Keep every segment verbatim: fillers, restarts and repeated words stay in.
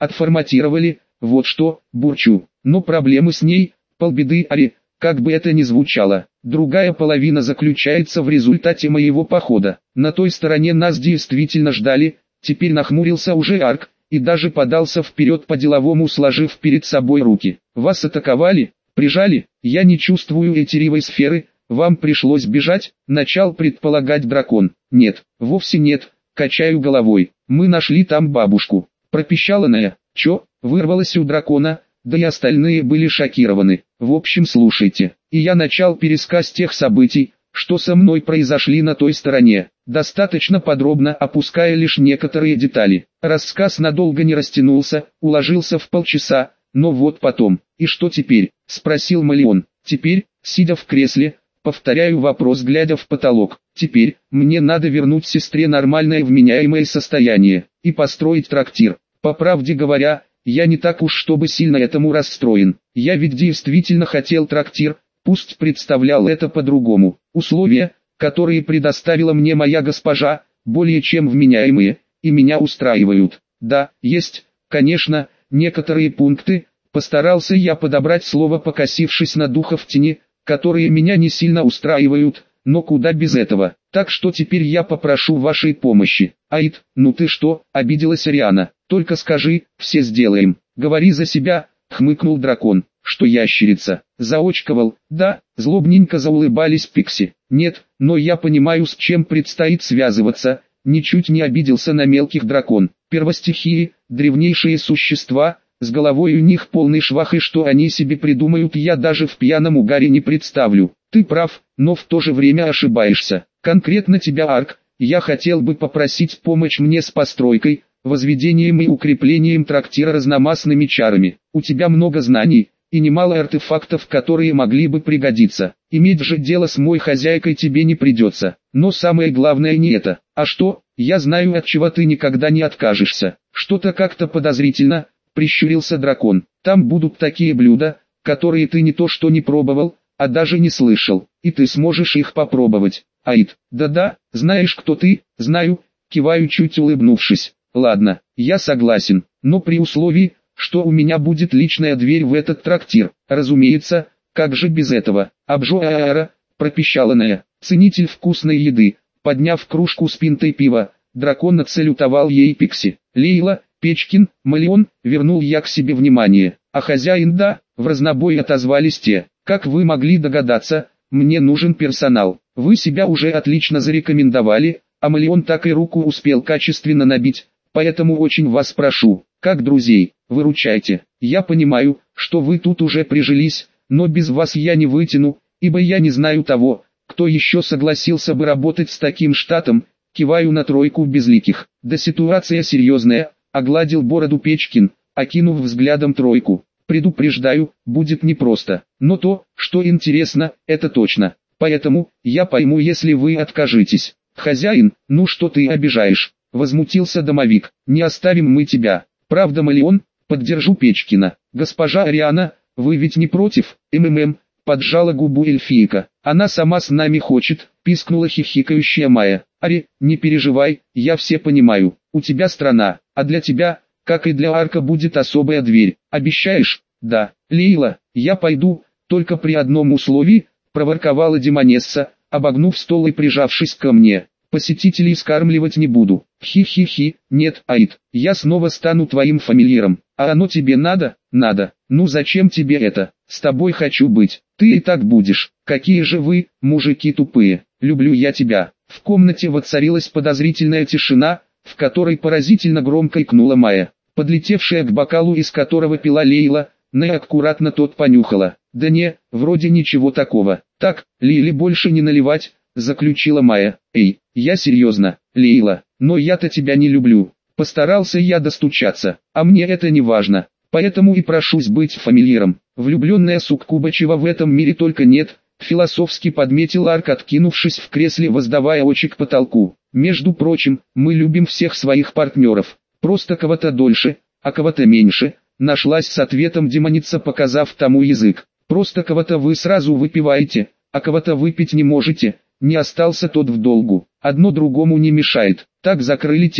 отформатировали, вот что, бурчу. Но проблемы с ней, полбеды, ари, как бы это ни звучало. Другая половина заключается в результате моего похода. На той стороне нас действительно ждали, теперь нахмурился уже Арк, и даже подался вперед по-деловому, сложив перед собой руки. Вас атаковали? Прижали? Я не чувствую этеривой сферы, вам пришлось бежать, начал предполагать дракон. Нет, вовсе нет, качаю головой. Мы нашли там бабушку. Пропищала Ная. Чё? Вырвалось у дракона, да и остальные были шокированы. В общем, слушайте. И я начал пересказ тех событий, что со мной произошли на той стороне, достаточно подробно опуская лишь некоторые детали. Рассказ надолго не растянулся, уложился в полчаса, но вот потом. «И что теперь?» – спросил Малион. «Теперь, сидя в кресле, повторяю вопрос, глядя в потолок. Теперь, мне надо вернуть сестре нормальное вменяемое состояние, и построить трактир. По правде говоря, я не так уж чтобы сильно этому расстроен. Я ведь действительно хотел трактир, пусть представлял это по-другому. Условия, которые предоставила мне моя госпожа, более чем вменяемые, и меня устраивают. Да, есть, конечно, некоторые пункты, постарался я подобрать слово, покосившись на духов тени, которые меня не сильно устраивают, но куда без этого. Так что теперь я попрошу вашей помощи. Аид, ну ты что, обиделась Ариана. Только скажи, все сделаем. Говори за себя, хмыкнул дракон. Что ящерица? Заочковал. Да, злобненько заулыбались Пикси. Нет, но я понимаю, с чем предстоит связываться. Ничуть не обиделся на мелких дракон. Первостихии, древнейшие существа, с головой у них полный швах, и что они себе придумают, я даже в пьяном угаре не представлю. Ты прав, но в то же время ошибаешься. Конкретно тебя, Арк, я хотел бы попросить помочь мне с постройкой, возведением и укреплением трактира разномастными чарами. У тебя много знаний и немало артефактов, которые могли бы пригодиться. Иметь же дело с моей хозяйкой тебе не придется. Но самое главное не это. А что? Я знаю, от чего ты никогда не откажешься. Что-то как-то подозрительно, прищурился дракон. Там будут такие блюда, которые ты не то что не пробовал, а даже не слышал. И ты сможешь их попробовать. Аид, да-да, знаешь, кто ты? Знаю, киваю, чуть улыбнувшись. Ладно, я согласен, но при условии, что у меня будет личная дверь в этот трактир. Разумеется, как же без этого? Обжоаара, пропищала Ная, ценитель вкусной еды. Подняв кружку с пинтой пива, дракон отсалютовал ей Пикси. Лейла, Печкин, Малион, вернул я к себе внимание. А хозяин, да, в разнобой отозвались те. Как вы могли догадаться, мне нужен персонал. Вы себя уже отлично зарекомендовали, а Малион так и руку успел качественно набить. Поэтому очень вас прошу, как друзей, выручайте. Я понимаю, что вы тут уже прижились, но без вас я не вытяну, ибо я не знаю того, кто еще согласился бы работать с таким штатом. Киваю на тройку безликих. Да ситуация серьезная, огладил бороду Печкин, окинув взглядом тройку. Предупреждаю, будет непросто, но то, что интересно, это точно. Поэтому, я пойму, если вы откажетесь. Хозяин, ну что ты обижаешь? Возмутился домовик. Не оставим мы тебя. Правда, Малион? Поддержу Печкина. Госпожа Ариана, вы ведь не против? МММ. Поджала губу эльфийка. Она сама с нами хочет, пискнула хихикающая Майя. Ари, не переживай, я все понимаю. У тебя страна, а для тебя, как и для Арка, будет особая дверь. Обещаешь? Да. Лейла, я пойду, только при одном условии, проворковала Демонесса, обогнув стол и прижавшись ко мне. Посетителей скармливать не буду. Хи-хи-хи, нет, Аид, я снова стану твоим фамильяром. А оно тебе надо? Надо. Ну зачем тебе это? С тобой хочу быть. Ты и так будешь. Какие же вы, мужики тупые. Люблю я тебя. В комнате воцарилась подозрительная тишина, в которой поразительно громко икнула Майя. Подлетевшая к бокалу, из которого пила Лейла, Нэя аккуратно тот понюхала. Да не, вроде ничего такого. Так, Лейле больше не наливать, заключила Майя. Эй, я серьезно, Лейла, но я-то тебя не люблю. Постарался я достучаться, а мне это не важно, поэтому и прошусь быть фамильяром. Влюбленная суккуба, чего в этом мире только нет, философски подметил Арк, откинувшись в кресле, воздавая очи к потолку. Между прочим, мы любим всех своих партнеров, просто кого-то дольше, а кого-то меньше, нашлась с ответом демоница, показав тому язык. Просто кого-то вы сразу выпиваете, а кого-то выпить не можете. Не остался тот в долгу, одно другому не мешает. Так закрыли тему.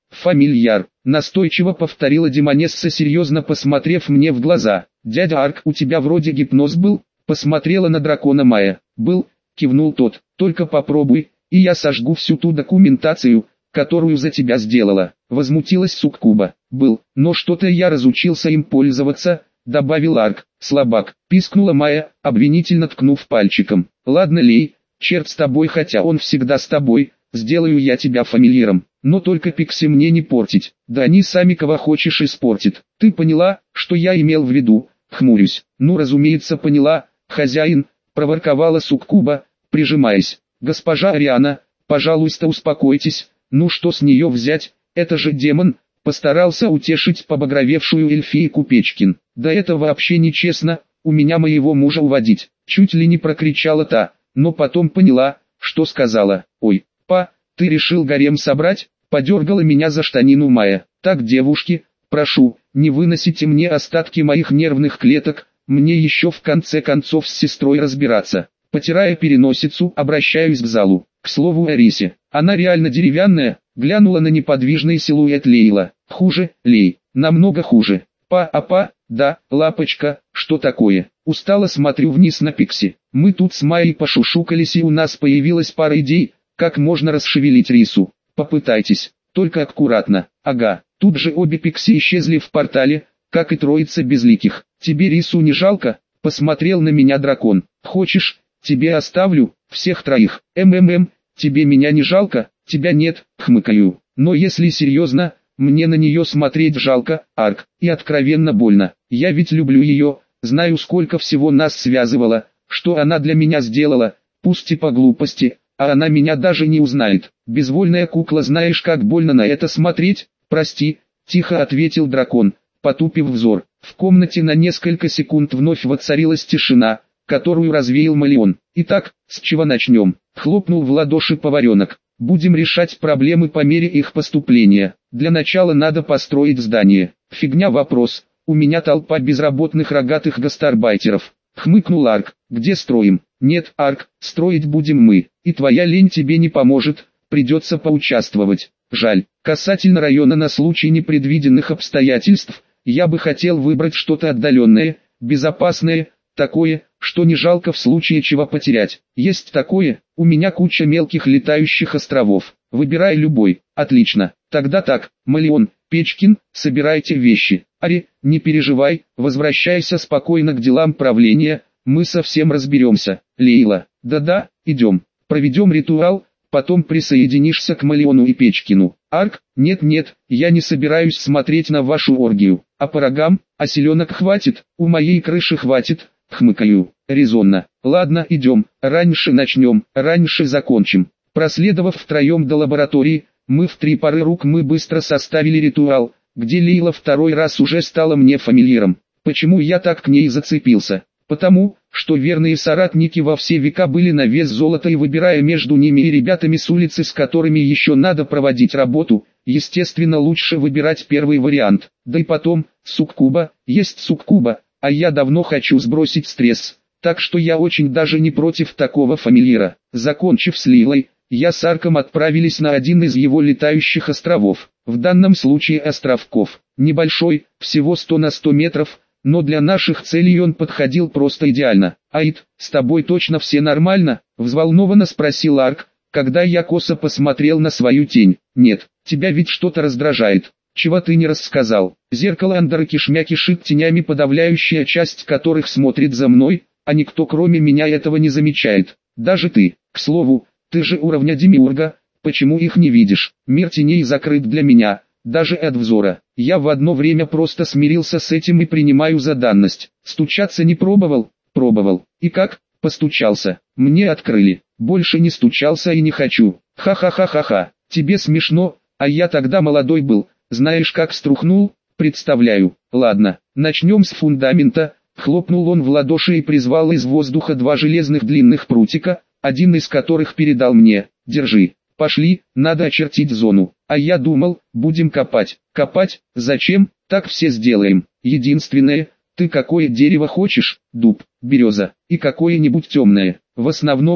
фамильяр, настойчиво повторила Демонесса, серьезно посмотрев мне в глаза. Дядя Арк, у тебя вроде гипноз был? Посмотрела на дракона Майя. Был, кивнул тот, только попробуй, и я сожгу всю ту документацию, которую за тебя сделала. Возмутилась суккуба. Был, но что-то я разучился им пользоваться, добавил Арк. Слабак, пискнула Майя, обвинительно ткнув пальчиком. Ладно, Лей, черт с тобой, хотя он всегда с тобой, сделаю я тебя фамильяром, но только Пикси мне не портить, да они сами кого хочешь испортят. Ты поняла, что я имел в виду? Хмурюсь. Ну, разумеется, поняла, хозяин, проворковала суккуба, прижимаясь. Госпожа Ариана, пожалуйста, успокойтесь, ну что с нее взять, это же демон, постарался утешить побагровевшую эльфийку Печкин. Да это вообще нечестно, у меня моего мужа уводить, чуть ли не прокричала та, но потом поняла, что сказала. Ой, па, ты решил гарем собрать? Подергала меня за штанину Майя. Так, девушки, прошу, не выносите мне остатки моих нервных клеток, мне еще в конце концов с сестрой разбираться. Потирая переносицу, обращаюсь к залу. К слову о Рисе, она реально деревянная, глянула на неподвижный силуэт Лейла. Хуже, Лей, намного хуже. Па-апа, да, лапочка, что такое? Устало смотрю вниз на Пикси. Мы тут с Майей пошушукались, и у нас появилась пара идей, как можно расшевелить Рису. Попытайтесь, только аккуратно. Ага, тут же обе Пикси исчезли в портале, как и троица безликих. Тебе Рису не жалко? Посмотрел на меня дракон. Хочешь, тебе оставлю, всех троих. МММ, тебе меня не жалко? Тебя нет, хмыкаю. Но если серьезно, мне на нее смотреть жалко, Арк, и откровенно больно. Я ведь люблю ее, знаю, сколько всего нас связывало, что она для меня сделала, пусть и по глупости, а она меня даже не узнает. Безвольная кукла, знаешь, как больно на это смотреть? Прости, тихо ответил дракон, потупив взор. В комнате на несколько секунд вновь воцарилась тишина, которую развеял Малион. Итак, с чего начнем? Хлопнул в ладоши поваренок. Будем решать проблемы по мере их поступления. Для начала надо построить здание. Фигня вопрос, у меня толпа безработных рогатых гастарбайтеров. Хмыкнул Арк. Где строим? Нет, Арк, строить будем мы. И твоя лень тебе не поможет, придется поучаствовать. Жаль. Касательно района, на случай непредвиденных обстоятельств, я бы хотел выбрать что-то отдаленное, безопасное, такое, что не жалко в случае чего потерять. Есть такое, у меня куча мелких летающих островов. Выбирай любой. Отлично. Тогда так, Малион, Печкин, собирайте вещи. Ари, не переживай, возвращайся спокойно к делам правления, мы совсем разберемся. Лейла, да-да, идем. Проведем ритуал, потом присоединишься к Малиону и Печкину. Арк, нет-нет, я не собираюсь смотреть на вашу оргию. А по рогам, а селенок хватит, у моей крыши хватит. Хмыкаю. Резонно. Ладно, идем, раньше начнем, раньше закончим. Проследовав втроем до лаборатории, мы в три пары рук мы быстро составили ритуал, где Лейла второй раз уже стала мне фамильяром. Почему я так к ней зацепился? Потому, что верные соратники во все века были на вес золота, и выбирая между ними и ребятами с улицы, с которыми еще надо проводить работу, естественно, лучше выбирать первый вариант. Да и потом, суккуба, есть суккуба. А я давно хочу сбросить стресс, так что я очень даже не против такого фамильяра. Закончив с Лейлой, я с Арком отправились на один из его летающих островов. В данном случае островков. Небольшой, всего сто на сто метров, но для наших целей он подходил просто идеально. «Аид, с тобой точно все нормально?» – взволнованно спросил Арк, когда я косо посмотрел на свою тень. «Нет, тебя ведь что-то раздражает. Чего ты не рассказал?» Зеркало Андора кишмя кишит тенями, подавляющая часть которых смотрит за мной, а никто кроме меня этого не замечает. Даже ты. К слову, ты же уровня демиурга, почему их не видишь? Мир теней закрыт для меня, даже от взора. Я в одно время просто смирился с этим и принимаю за данность. Стучаться не пробовал? Пробовал. И как? Постучался. Мне открыли. Больше не стучался и не хочу. Ха-ха-ха-ха-ха. Тебе смешно, а я тогда молодой был. Знаешь, как струхнул? Представляю. Ладно, начнем с фундамента. Хлопнул он в ладоши и призвал из воздуха два железных длинных прутика, один из которых передал мне. Держи. Пошли, надо очертить зону. А я думал, будем копать. Копать? Зачем? Так все сделаем. Единственное, ты какое дерево хочешь? Дуб, береза и какое-нибудь темное. В основном,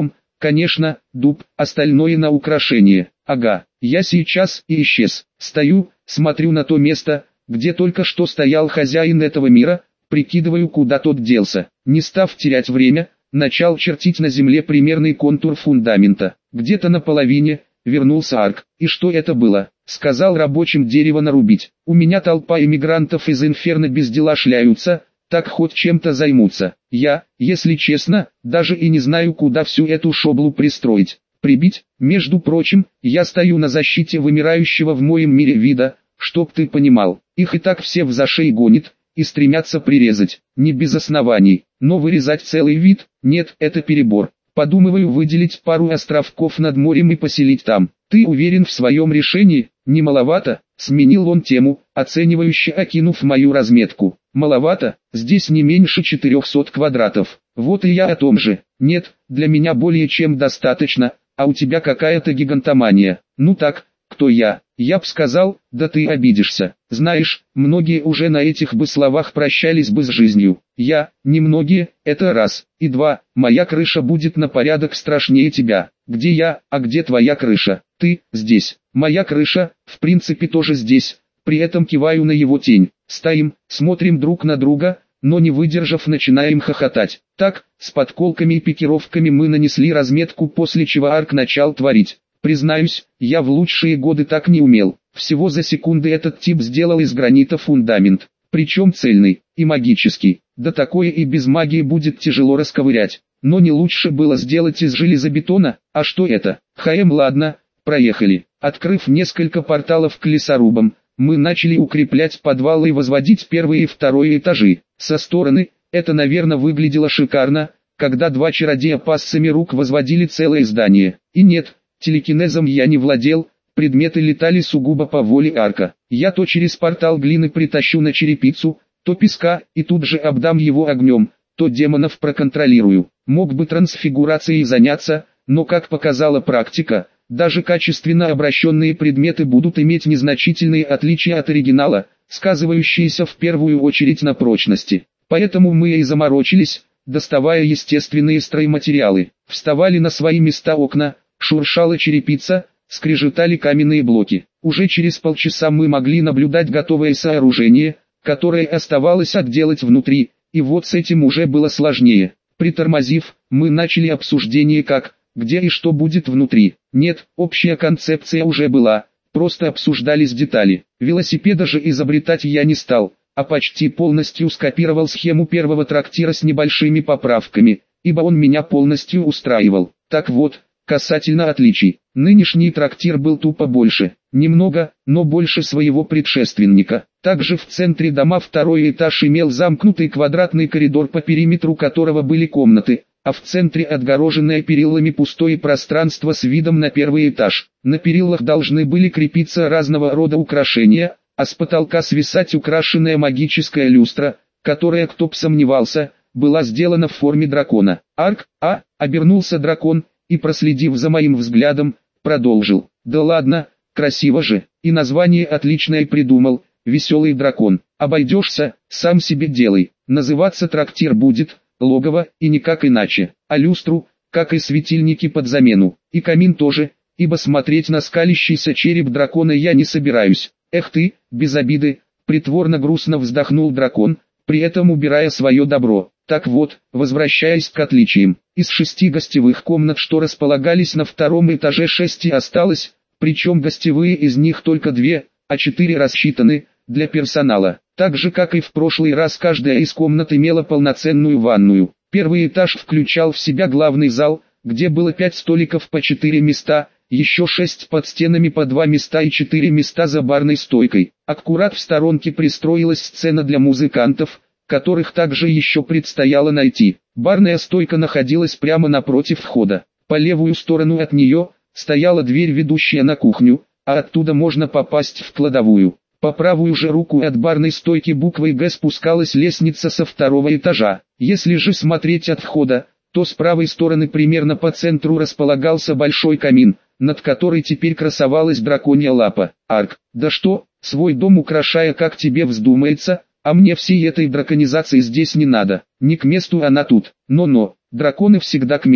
Конечно, дуб, остальное на украшение. Ага, я сейчас и исчез. Стою, смотрю на то место, где только что стоял хозяин этого мира, прикидываю, куда тот делся. Не став терять время, начал чертить на земле примерный контур фундамента. Где-то на половине вернулся Арк. И что это было? Сказал рабочим дерево нарубить. У меня толпа эмигрантов из Инферно без дела шляются, так хоть чем-то займутся. Я, если честно, даже и не знаю, куда всю эту шоблу пристроить. Прибить? Между прочим, я стою на защите вымирающего в моем мире вида, чтоб ты понимал. Их и так все в зашей гонит и стремятся прирезать. Не без оснований. Но вырезать целый вид? Нет, это перебор. Подумываю выделить пару островков над морем и поселить там. Ты уверен в своем решении? Не маловато? Сменил он тему, оценивающе окинув мою разметку. Маловато? Здесь не меньше четырехсот квадратов. Вот и я о том же. Нет, для меня более чем достаточно, а у тебя какая-то гигантомания. Ну так, кто я? Я б сказал, да ты обидишься. Знаешь, многие уже на этих бы словах прощались бы с жизнью. Я, немногие, это раз. И два, моя крыша будет на порядок страшнее тебя. Где я, а где твоя крыша? Ты, здесь. Моя крыша, в принципе тоже здесь. При этом киваю на его тень. Стоим, смотрим друг на друга, но не выдержав начинаем хохотать. Так, с подколками и пикировками мы нанесли разметку, после чего Арк начал творить. Признаюсь, я в лучшие годы так не умел. Всего за секунды этот тип сделал из гранита фундамент. Причем цельный и магический. Да такое и без магии будет тяжело расковырять. Но не лучше было сделать из железобетона? А что это? Хм, ладно, проехали. Открыв несколько порталов к лесорубам, мы начали укреплять подвалы и возводить первые и вторые этажи. Со стороны, это, наверное, выглядело шикарно, когда два чародея пассами рук возводили целое здание. И нет, телекинезом я не владел, предметы летали сугубо по воле Арка. Я то через портал глины притащу на черепицу, то песка, и тут же обдам его огнем, то демонов проконтролирую. Мог бы трансфигурацией заняться, но, как показала практика, даже качественно обращенные предметы будут иметь незначительные отличия от оригинала, сказывающиеся в первую очередь на прочности. Поэтому мы и заморочились, доставая естественные стройматериалы. Вставали на свои места окна, шуршала черепица, скрежетали каменные блоки. Уже через полчаса мы могли наблюдать готовое сооружение, которое оставалось отделать внутри, и вот с этим уже было сложнее. Притормозив, мы начали обсуждение как, где и что будет внутри. Нет, общая концепция уже была, просто обсуждались детали. Велосипеда же изобретать я не стал, а почти полностью скопировал схему первого трактира с небольшими поправками, ибо он меня полностью устраивал. Так вот, касательно отличий, нынешний трактир был тупо больше, немного, но больше своего предшественника. Также в центре дома второй этаж имел замкнутый квадратный коридор, по периметру которого были комнаты, а в центре отгороженное перилами пустое пространство с видом на первый этаж. На перилах должны были крепиться разного рода украшения, а с потолка свисать украшенная магическая люстра, которая, кто б сомневался, была сделана в форме дракона. Арк, а, обернулся дракон, и, проследив за моим взглядом, продолжил. Да ладно, красиво же, и название отличное придумал, веселый дракон. Обойдешься, сам себе делай. Называться трактир будет логово, и никак иначе, а люстру, как и светильники под замену, и камин тоже, ибо смотреть на скалящийся череп дракона я не собираюсь. Эх ты, без обиды, притворно грустно вздохнул дракон, при этом убирая свое добро. Так вот, возвращаясь к отличиям, из шести гостевых комнат, что располагались на втором этаже, шесть и осталось, причем гостевые из них только две, а четыре рассчитаны для персонала. Так же, как и в прошлый раз, каждая из комнат имела полноценную ванную. Первый этаж включал в себя главный зал, где было пять столиков по четыре места, еще шесть под стенами по два места и четыре места за барной стойкой. Аккурат в сторонке пристроилась сцена для музыкантов, которых также еще предстояло найти. Барная стойка находилась прямо напротив входа. По левую сторону от нее стояла дверь, ведущая на кухню, а оттуда можно попасть в кладовую. По правую же руку от барной стойки буквой «Г» спускалась лестница со второго этажа. Если же смотреть от входа, то с правой стороны примерно по центру располагался большой камин, над которой теперь красовалась драконья лапа. Арк, да что, свой дом украшая как тебе вздумается, а мне всей этой драконизации здесь не надо. Не к месту она тут. Но-но, драконы всегда к месту.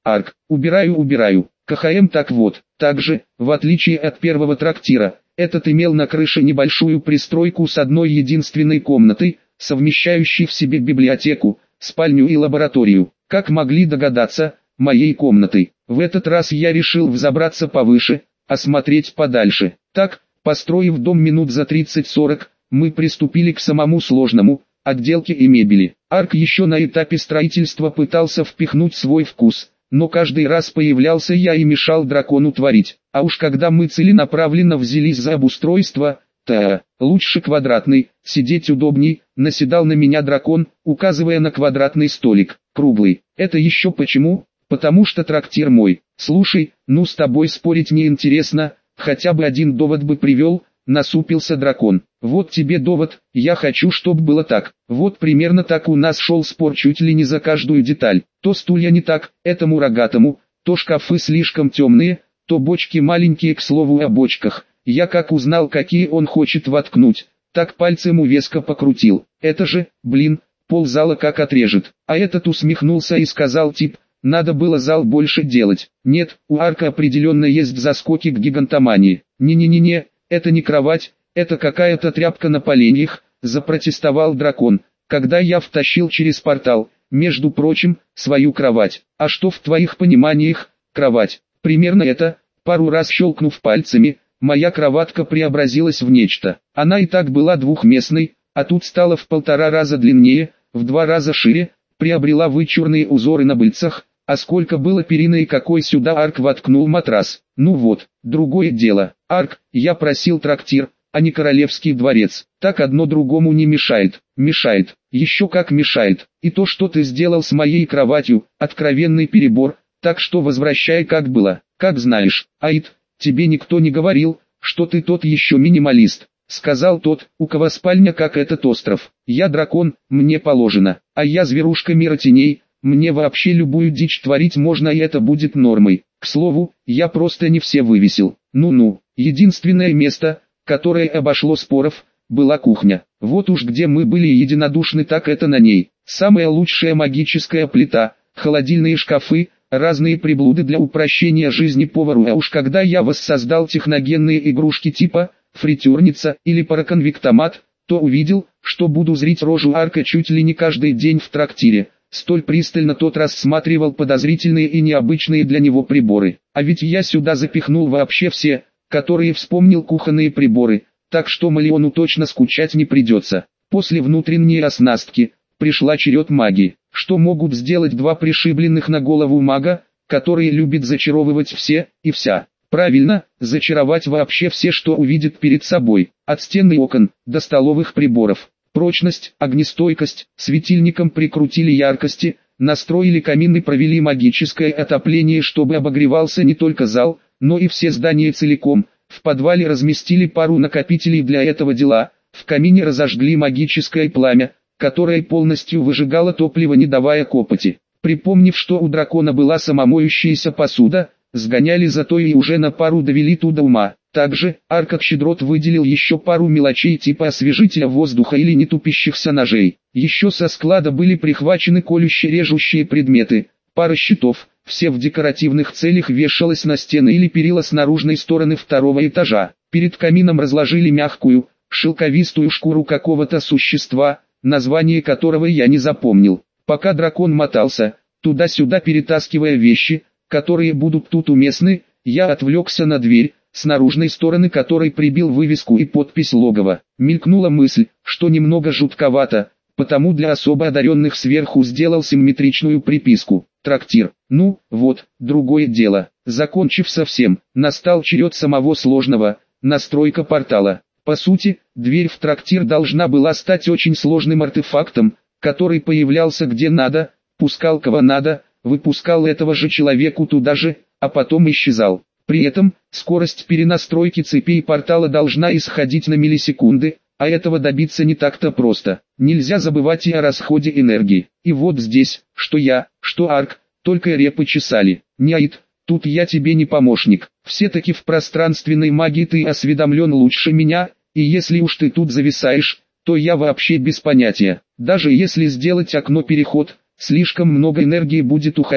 Арк, убираю, убираю. КХМ так вот. Также, в отличие от первого трактира, этот имел на крыше небольшую пристройку с одной единственной комнатой, совмещающей в себе библиотеку, спальню и лабораторию. Как могли догадаться, моей комнатой. В этот раз я решил взобраться повыше, осмотреть подальше. Так, построив дом минут за тридцать-сорок, мы приступили к самому сложному – отделке и мебели. Арк еще на этапе строительства пытался впихнуть свой вкус, но каждый раз появлялся я и мешал дракону творить. А уж когда мы целенаправленно взялись за обустройство, то лучше квадратный, сидеть удобней, наседал на меня дракон, указывая на квадратный столик, круглый. Это еще почему? Потому что трактир мой. Слушай, ну с тобой спорить неинтересно, хотя бы один довод бы привел, насупился дракон. Вот тебе довод, я хочу, чтоб было так. Вот примерно так у нас шел спор чуть ли не за каждую деталь. То стулья не так, этому рогатому, то шкафы слишком темные, то бочки маленькие, к слову о бочках. Я как узнал, какие он хочет воткнуть, так пальцем у веска покрутил. Это же, блин, ползала как отрежет. А этот усмехнулся и сказал тип, надо было зал больше делать. Нет, у Арка определенно есть заскоки к гигантомании. Не-не-не-не, это не кровать, это какая-то тряпка на поленьях, запротестовал дракон, когда я втащил через портал, между прочим, свою кровать. А что в твоих пониманиях, кровать? Примерно это, пару раз щелкнув пальцами, моя кроватка преобразилась в нечто. Она и так была двухместной, а тут стала в полтора раза длиннее, в два раза шире, приобрела вычурные узоры на быльцах, а сколько было перины и какой сюда Арк воткнул матрас. Ну вот, другое дело. Арк, я просил трактир, а не королевский дворец. Так одно другому не мешает. Мешает. Еще как мешает. И то, что ты сделал с моей кроватью, откровенный перебор, так что возвращай как было, как знаешь. Аид, тебе никто не говорил, что ты тот еще минималист. Сказал тот, у кого спальня как этот остров. Я дракон, мне положено. А я зверушка мира теней, мне вообще любую дичь творить можно и это будет нормой. К слову, я просто не все вывесил. Ну-ну, единственное место, которое обошло споров, была кухня. Вот уж где мы были единодушны, так это на ней. Самая лучшая магическая плита, холодильные шкафы, разные приблуды для упрощения жизни повару. А уж когда я воссоздал техногенные игрушки типа фритюрница или параконвектомат, то увидел, что буду зрить рожу Арка чуть ли не каждый день в трактире. Столь пристально тот рассматривал подозрительные и необычные для него приборы. А ведь я сюда запихнул вообще все, которые вспомнил кухонные приборы, так что Малиону точно скучать не придется. После внутренней оснастки, пришла черед магии. Что могут сделать два пришибленных на голову мага, которые любят зачаровывать все и вся? Правильно, зачаровать вообще все, что увидит перед собой, от стен и окон, до столовых приборов. Прочность, огнестойкость, светильником прикрутили яркости, настроили камин и провели магическое отопление, чтобы обогревался не только зал, но и все здания целиком. В подвале разместили пару накопителей для этого дела, в камине разожгли магическое пламя, которое полностью выжигало топливо, не давая копоти. Припомнив, что у дракона была самомоющаяся посуда, сгоняли за то и уже на пару довели туда ума. Также, Арк щедрот выделил еще пару мелочей типа освежителя воздуха или нетупящихся ножей. Еще со склада были прихвачены колюще-режущие предметы, пара щитов, все в декоративных целях вешалось на стены или перила с наружной стороны второго этажа. Перед камином разложили мягкую, шелковистую шкуру какого-то существа, название которого я не запомнил. Пока дракон мотался, туда-сюда перетаскивая вещи, которые будут тут уместны, я отвлекся на дверь, с наружной стороны которой прибил вывеску и подпись логова. Мелькнула мысль, что немного жутковато, потому для особо одаренных сверху сделал симметричную приписку. Трактир. Ну, вот, другое дело. Закончив совсем, настал черед самого сложного, настройка портала. По сути, дверь в трактир должна была стать очень сложным артефактом, который появлялся где надо, пускал кого надо, выпускал этого же человеку туда же, а потом исчезал. При этом, скорость перенастройки цепей портала должна исходить на миллисекунды, а этого добиться не так-то просто. Нельзя забывать и о расходе энергии. И вот здесь, что я, что Арк, только репы чесали. Не Аид, тут я тебе не помощник. Все-таки в пространственной магии ты осведомлен лучше меня, и если уж ты тут зависаешь, то я вообще без понятия. Даже если сделать окно-переход, слишком много энергии будет уходить.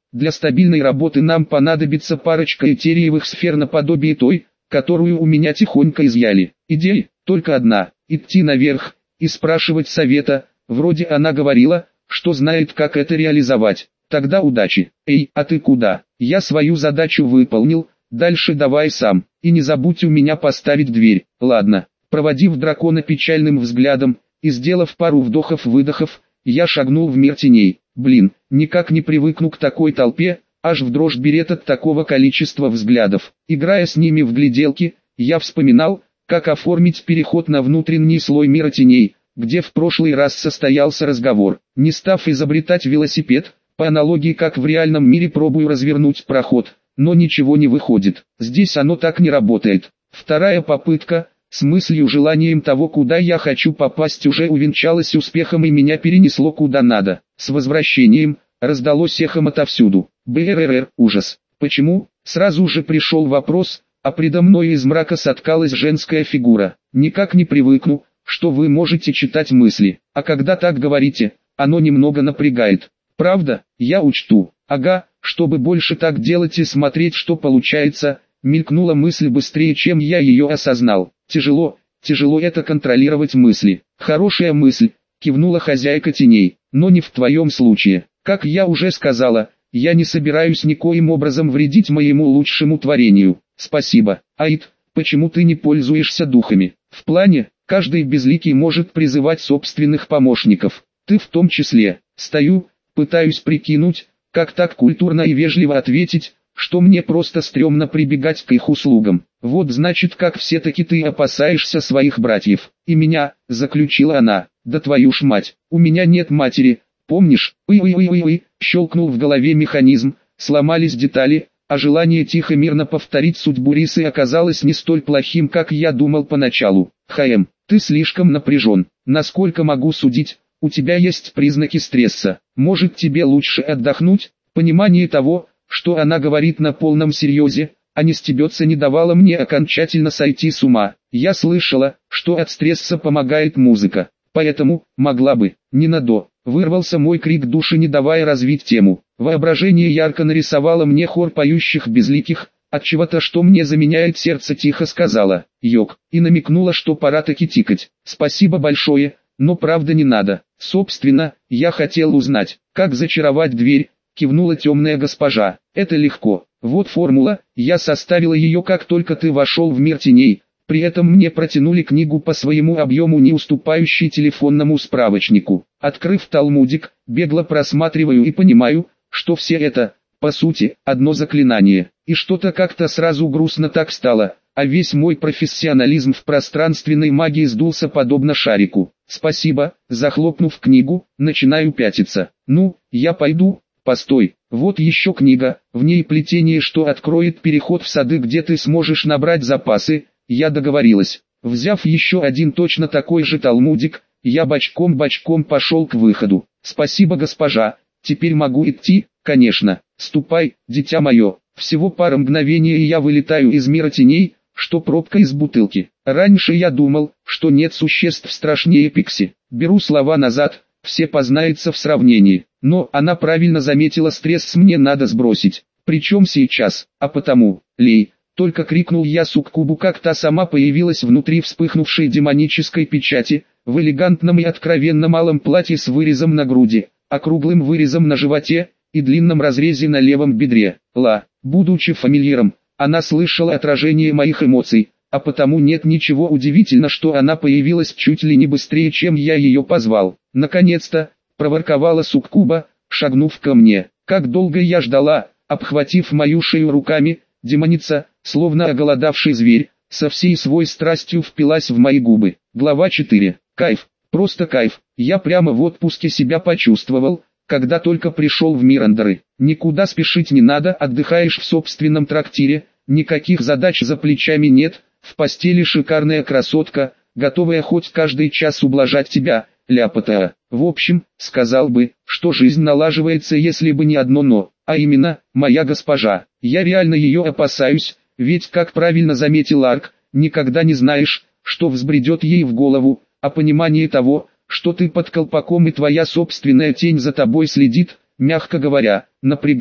Для стабильной работы нам понадобится парочка этериевых сфер наподобие той, которую у меня тихонько изъяли. Идея только одна – идти наверх и спрашивать совета, вроде она говорила, что знает, как это реализовать. Тогда удачи. Эй, а ты куда? Я свою задачу выполнил, дальше давай сам. И не забудь у меня поставить дверь. Ладно. Проводив дракона печальным взглядом и сделав пару вдохов-выдохов, я шагнул в мир теней. Блин, никак не привыкну к такой толпе, аж в дрожь берет от такого количества взглядов. Играя с ними в гляделки, я вспоминал, как оформить переход на внутренний слой мира теней, где в прошлый раз состоялся разговор. Не став изобретать велосипед, по аналогии как в реальном мире пробую развернуть проход, но ничего не выходит. Здесь оно так не работает. Вторая попытка, с мыслью желанием того, куда я хочу попасть, уже увенчалась успехом и меня перенесло куда надо. С возвращением, раздалось эхом отовсюду. БРРР, ужас. Почему? Сразу же пришел вопрос, а предо мной из мрака соткалась женская фигура. Никак не привыкну, что вы можете читать мысли, а когда так говорите, оно немного напрягает. Правда, я учту. Ага, чтобы больше так делать и смотреть, что получается, мелькнула мысль быстрее, чем я ее осознал. Тяжело, тяжело это контролировать мысли. Хорошая мысль, кивнула хозяйка теней, но не в твоем случае. Как я уже сказала, я не собираюсь никоим образом вредить моему лучшему творению. Спасибо. Аид, почему ты не пользуешься духами? В плане, каждый безликий может призывать собственных помощников. Ты в том числе. Стою, пытаюсь прикинуть, как так культурно и вежливо ответить, что мне просто стрёмно прибегать к их услугам. Вот значит, как все-таки ты опасаешься своих братьев. И меня, заключила она. Да твою ж мать, у меня нет матери, помнишь? Уй-уй-уй-уй, щелкнул в голове механизм, сломались детали, а желание тихо мирно повторить судьбу Рисы оказалось не столь плохим, как я думал поначалу. ХМ, ты слишком напряжен. Насколько могу судить, у тебя есть признаки стресса. Может, тебе лучше отдохнуть? Понимание того, что она говорит на полном серьезе, а не стебется, не давало мне окончательно сойти с ума. Я слышала, что от стресса помогает музыка. Поэтому, могла бы, не надо. Вырвался мой крик души, не давая развить тему. Воображение ярко нарисовало мне хор поющих безликих, от чего-то, что мне заменяет сердце, тихо сказала «Йок», и намекнула, что пора таки тикать. Спасибо большое, но правда не надо. Собственно, я хотел узнать, как зачаровать дверь, кивнула темная госпожа. Это легко. Вот формула, я составила ее, как только ты вошел в мир теней. При этом мне протянули книгу по своему объему, не уступающей телефонному справочнику. Открыв талмудик, бегло просматриваю и понимаю, что все это, по сути, одно заклинание. И что-то как-то сразу грустно так стало, а весь мой профессионализм в пространственной магии сдулся подобно шарику. Спасибо, захлопнув книгу, начинаю пятиться. Ну, я пойду. Постой, вот еще книга, в ней плетение, что откроет переход в сады, где ты сможешь набрать запасы. Я договорилась. Взяв еще один точно такой же талмудик, я бочком-бочком пошел к выходу. Спасибо, госпожа, теперь могу идти? Конечно. Ступай, дитя мое. Всего пара мгновений и я вылетаю из мира теней, что пробка из бутылки. Раньше я думал, что нет существ страшнее Пикси. Беру слова назад, все познается в сравнении. Но она правильно заметила, стресс мне надо сбросить. Причем сейчас, а потому, Лей. Только крикнул я суккубу, как та сама появилась внутри вспыхнувшей демонической печати, в элегантном и откровенно малом платье с вырезом на груди, округлым вырезом на животе и длинном разрезе на левом бедре. Ла, будучи фамильяром, она слышала отражение моих эмоций, а потому нет ничего удивительного, что она появилась чуть ли не быстрее, чем я ее позвал. Наконец-то, проворковала суккуба, шагнув ко мне. Как долго я ждала, обхватив мою шею руками, демоница, словно оголодавший зверь, со всей свой страстью впилась в мои губы. Глава четыре. Кайф, просто кайф. Я прямо в отпуске себя почувствовал, когда только пришел в мир Андоры. Никуда спешить не надо, отдыхаешь в собственном трактире, никаких задач за плечами нет, в постели шикарная красотка, готовая хоть каждый час ублажать тебя, ляпотая. В общем, сказал бы, что жизнь налаживается, если бы не одно «но», а именно, моя госпожа. Я реально ее опасаюсь, ведь, как правильно заметил Арк, никогда не знаешь, что взбредет ей в голову, а понимание того, что ты под колпаком и твоя собственная тень за тобой следит, мягко говоря, напрягает.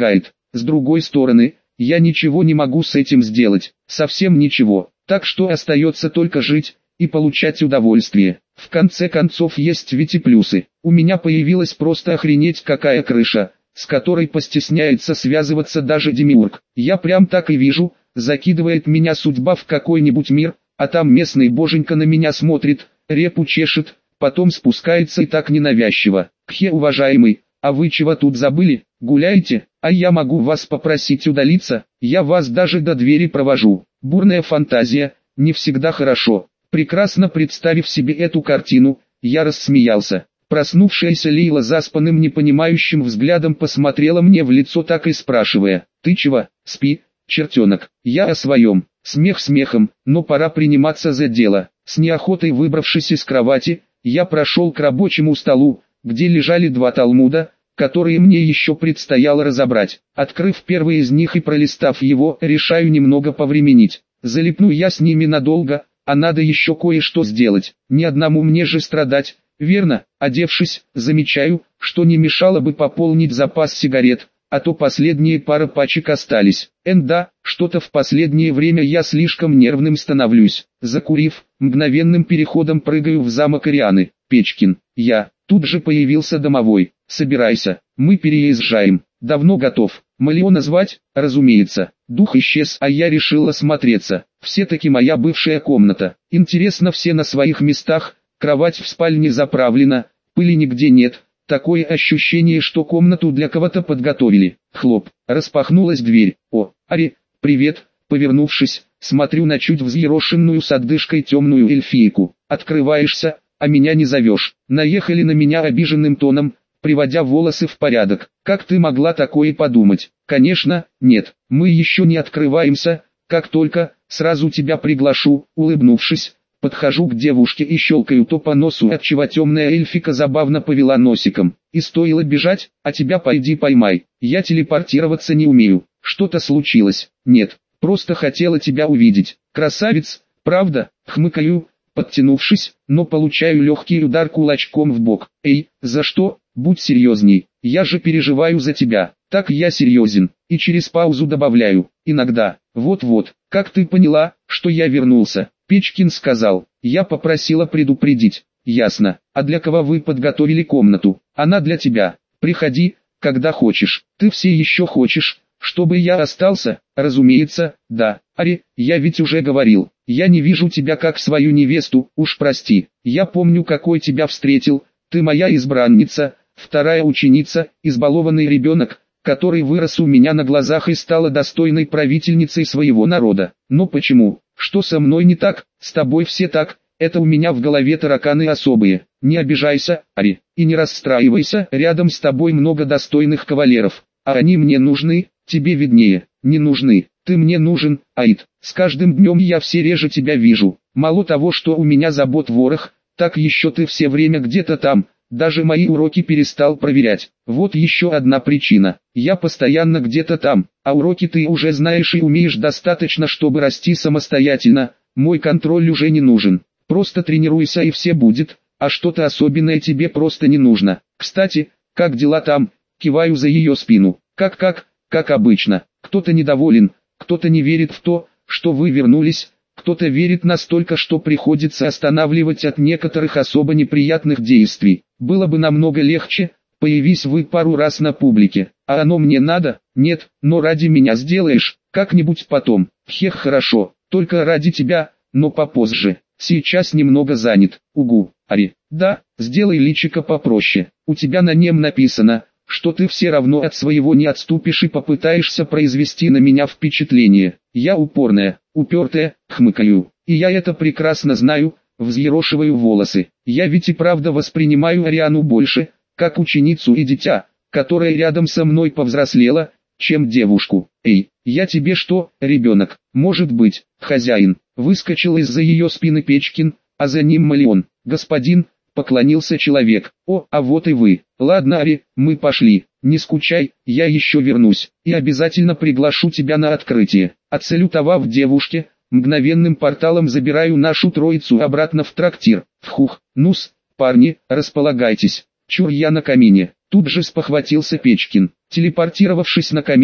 С другой стороны, я ничего не могу с этим сделать, совсем ничего, так что остается только жить и получать удовольствие. В конце концов есть ведь и плюсы. У меня появилась просто охренеть какая крыша, с которой постесняется связываться даже Демиург. Я прям так и вижу, закидывает меня судьба в какой-нибудь мир, а там местный боженька на меня смотрит, репу чешет, потом спускается и так ненавязчиво. Кхе, уважаемый, а вы чего тут забыли? Гуляете? А я могу вас попросить удалиться? Я вас даже до двери провожу. Бурная фантазия, не всегда хорошо. Прекрасно представив себе эту картину, я рассмеялся. Проснувшаяся Лейла заспанным непонимающим взглядом посмотрела мне в лицо, так и спрашивая: «Ты чего? Спи, чертенок». Я о своем. Смех смехом, но пора приниматься за дело. С неохотой выбравшись из кровати, я прошел к рабочему столу, где лежали два талмуда, которые мне еще предстояло разобрать. Открыв первый из них и пролистав его, решаю немного повременить. Залипну я с ними надолго, а надо еще кое-что сделать. Ни одному мне же страдать, верно? Одевшись, замечаю, что не мешало бы пополнить запас сигарет, а то последние пара пачек остались. Эн да, что-то в последнее время я слишком нервным становлюсь. Закурив, мгновенным переходом прыгаю в замок Арианы. Печкин, я. Тут же появился домовой. Собирайся, мы переезжаем. Давно готов. Малиона звать? Разумеется. Дух исчез, а я решил осмотреться. Все-таки моя бывшая комната. Интересно, все на своих местах, кровать в спальне заправлена, пыли нигде нет. Такое ощущение, что комнату для кого-то подготовили. Хлоп, распахнулась дверь. О, Ари, привет. Повернувшись, смотрю на чуть взъерошенную с отдышкой темную эльфийку. Открываешься, а меня не зовешь. Наехали на меня обиженным тоном, приводя волосы в порядок. Как ты могла такое подумать? Конечно, нет, мы еще не открываемся. Как только, сразу тебя приглашу. Улыбнувшись, подхожу к девушке и щелкаю то по носу, отчего темная эльфика забавно повела носиком. И стоило бежать, а тебя пойди поймай. Я телепортироваться не умею. Что-то случилось? Нет, просто хотела тебя увидеть. Красавец, правда? Хмыкаю, подтянувшись, но получаю легкий удар кулачком в бок. Эй, за что? Будь серьезней, я же переживаю за тебя. Так я серьезен, и через паузу добавляю, иногда. Вот-вот, как ты поняла, что я вернулся? Печкин сказал, я попросила предупредить. Ясно, а для кого вы подготовили комнату? Она для тебя. Приходи, когда хочешь. Ты все еще хочешь, чтобы я остался? Разумеется, да. Ари, я ведь уже говорил, я не вижу тебя как свою невесту, уж прости. Я помню, какой тебя встретил, ты моя избранница, вторая ученица, избалованный ребенок, который вырос у меня на глазах и стала достойной правительницей своего народа. Но почему? Что со мной не так? С тобой все так, это у меня в голове тараканы особые. Не обижайся, Ари, и не расстраивайся, рядом с тобой много достойных кавалеров, а они мне нужны, тебе виднее. Не нужны, ты мне нужен, Аид. С каждым днем я все реже тебя вижу. Мало того, что у меня забот ворох, так еще ты все время где-то там. Даже мои уроки перестал проверять. Вот еще одна причина. Я постоянно где-то там, а уроки ты уже знаешь и умеешь достаточно, чтобы расти самостоятельно. Мой контроль уже не нужен. Просто тренируйся и все будет, а что-то особенное тебе просто не нужно. Кстати, как дела там? Киваю за ее спину. Как-как, как обычно. Кто-то недоволен, кто-то не верит в то, что вы вернулись. Кто-то верит настолько, что приходится останавливать от некоторых особо неприятных действий. Было бы намного легче, появись вы пару раз на публике. А оно мне надо? Нет, но ради меня сделаешь, как-нибудь потом. Хех, хорошо, только ради тебя, но попозже. Сейчас немного занят. Угу, Ари. Да, сделай личико попроще. У тебя на нем написано, что ты все равно от своего не отступишь и попытаешься произвести на меня впечатление. Я упорная, упертая, хмыкаю. И я это прекрасно знаю, взъерошиваю волосы. Я ведь и правда воспринимаю Ариану больше, как ученицу и дитя, которая рядом со мной повзрослела, чем девушку. Эй, я тебе что, ребенок? Может быть, хозяин. Выскочил из-за ее спины Печкин, а за ним Малион. Господин, поклонился человек. О, а вот и вы. Ладно, Ари, мы пошли. Не скучай, я еще вернусь. И обязательно приглашу тебя на открытие. Отсалютовав девушке, мгновенным порталом забираю нашу троицу обратно в трактир. Вхух, ну-с, парни, располагайтесь. Чур я на камине. Тут же спохватился Печкин. Телепортировавшись на камин,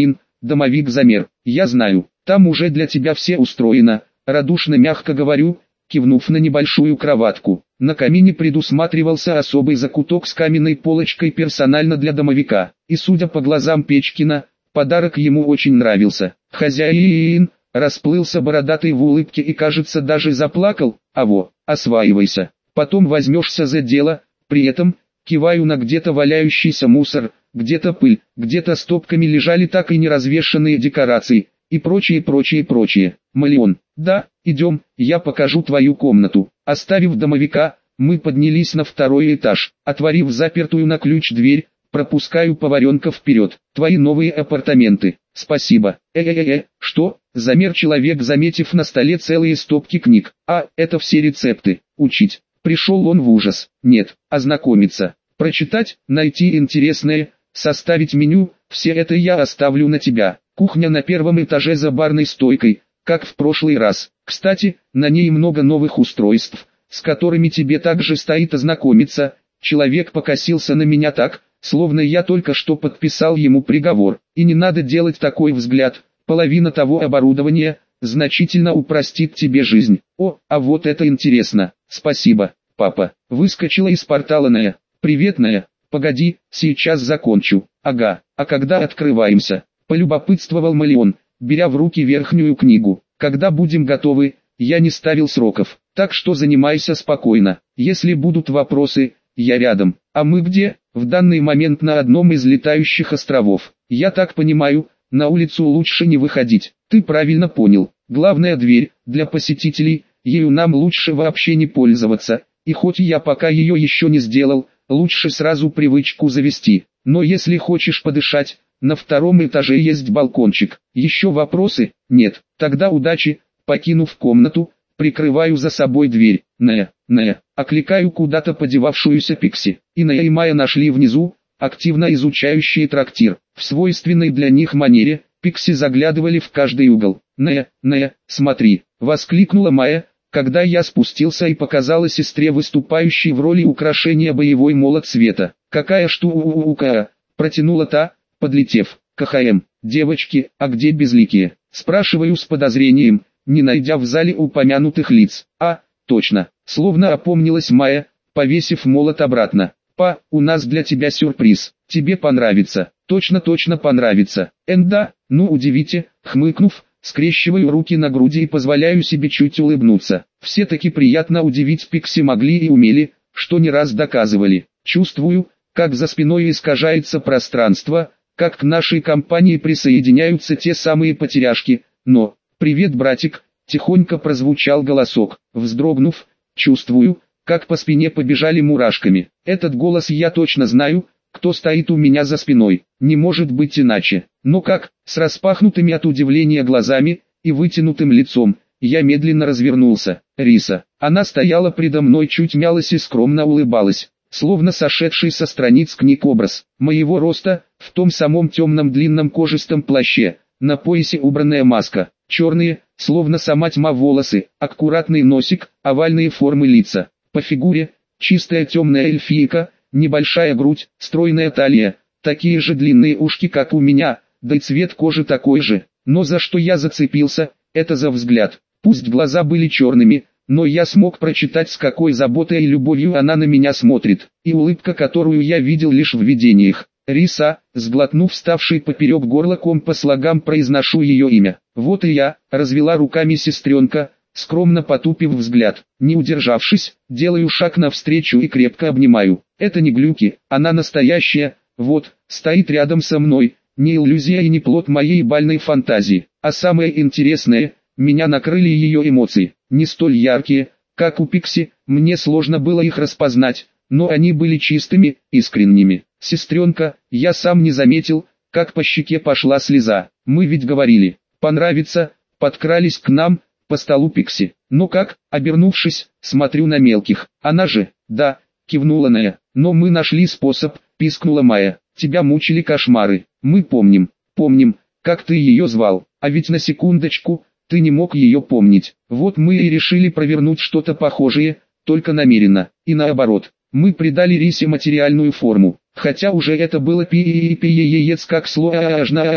домовик замер. Я знаю, там уже для тебя все устроено, радушно мягко говорю, кивнув на небольшую кроватку. На камине предусматривался особый закуток с каменной полочкой персонально для домовика. И судя по глазам Печкина, подарок ему очень нравился. Хозяин расплылся бородатый в улыбке и, кажется, даже заплакал. Аво, осваивайся, потом возьмешься за дело. При этом киваю на где-то валяющийся мусор, где-то пыль, где-то стопками лежали так и не развешанные декорации, и прочее, прочее, прочее. Малион, да, идем, я покажу твою комнату. Оставив домовика, мы поднялись на второй этаж. Отворив запертую на ключ дверь, пропускаю поваренка вперед. Твои новые апартаменты. Спасибо. Э-э-э, что? Замер человек, заметив на столе целые стопки книг. А, это все рецепты. Учить. Пришел он в ужас. Нет, ознакомиться. Прочитать, найти интересное, составить меню, все это я оставлю на тебя. Кухня на первом этаже за барной стойкой, как в прошлый раз. Кстати, на ней много новых устройств, с которыми тебе также стоит ознакомиться. Человек покосился на меня так, словно я только что подписал ему приговор. И не надо делать такой взгляд, половина того оборудования значительно упростит тебе жизнь. О, а вот это интересно. Спасибо, папа. Выскочила из портала Ная. Привет, Ная. Погоди, сейчас закончу. Ага, а когда открываемся? Полюбопытствовал Малион, беря в руки верхнюю книгу. Когда будем готовы, я не ставил сроков, так что занимайся спокойно. Если будут вопросы, я рядом. А мы где? В данный момент на одном из летающих островов. Я так понимаю, на улицу лучше не выходить. Ты правильно понял. Главная дверь, для посетителей, ею нам лучше вообще не пользоваться. И хоть я пока ее еще не сделал, лучше сразу привычку завести. Но если хочешь подышать, на втором этаже есть балкончик. Еще вопросы? Нет. Тогда удачи. Покинув комнату, прикрываю за собой дверь. Ная, Ная, окликаю куда-то подевавшуюся Пикси. И Ная и Майя нашли внизу, активно изучающие трактир. В свойственной для них манере, Пикси заглядывали в каждый угол. Ная, Ная, смотри, воскликнула Майя, когда я спустился и показала сестре выступающий в роли украшения боевой молот света. Какая штука, протянула та, подлетев. КХМ, девочки, а где безликие? Спрашиваю с подозрением, не найдя в зале упомянутых лиц. А, точно, словно опомнилась Майя, повесив молот обратно. Па, у нас для тебя сюрприз, тебе понравится, точно-точно понравится. Энда, ну удивите, хмыкнув, скрещиваю руки на груди и позволяю себе чуть улыбнуться. Все-таки приятно удивить Пикси могли и умели, что не раз доказывали. Чувствую, как за спиной искажается пространство, как к нашей компании присоединяются те самые потеряшки, но... «Привет, братик», — тихонько прозвучал голосок. Вздрогнув, чувствую, как по спине побежали мурашками. Этот голос я точно знаю, кто стоит у меня за спиной. Не может быть иначе. Но как, с распахнутыми от удивления глазами и вытянутым лицом, я медленно развернулся. Риса. Она стояла предо мной, чуть мялась и скромно улыбалась, словно сошедший со страниц книг образ. Моего роста, в том самом темном длинном кожистом плаще, на поясе убранная маска. Черные, словно сама тьма волосы, аккуратный носик, овальные формы лица. По фигуре, чистая темная эльфийка, небольшая грудь, стройная талия, такие же длинные ушки, как у меня, да и цвет кожи такой же. Но за что я зацепился, это за взгляд. Пусть глаза были черными, но я смог прочитать, с какой заботой и любовью она на меня смотрит, и улыбка, которую я видел лишь в видениях. Риса, сглотнув ставший поперек горла ком, по слогам произношу ее имя. Вот и я, развела руками сестренка, скромно потупив взгляд. Не удержавшись, делаю шаг навстречу и крепко обнимаю. Это не глюки, она настоящая, вот, стоит рядом со мной, не иллюзия и не плод моей бальной фантазии. А самое интересное, меня накрыли ее эмоции, не столь яркие, как у Пикси, мне сложно было их распознать, но они были чистыми, искренними. Сестренка, я сам не заметил, как по щеке пошла слеза. Мы ведь говорили, понравится, подкрались к нам, по столу Пикси. Ну как, обернувшись, смотрю на мелких. Она же, да, кивнула Ная. Но мы нашли способ, пискнула Майя. Тебя мучили кошмары. Мы помним, помним, как ты ее звал. А ведь на секундочку, ты не мог ее помнить. Вот мы и решили провернуть что-то похожее, только намеренно. И наоборот, мы придали Рисе материальную форму. Хотя уже это было пи-пи-пи-е-ец как сложно,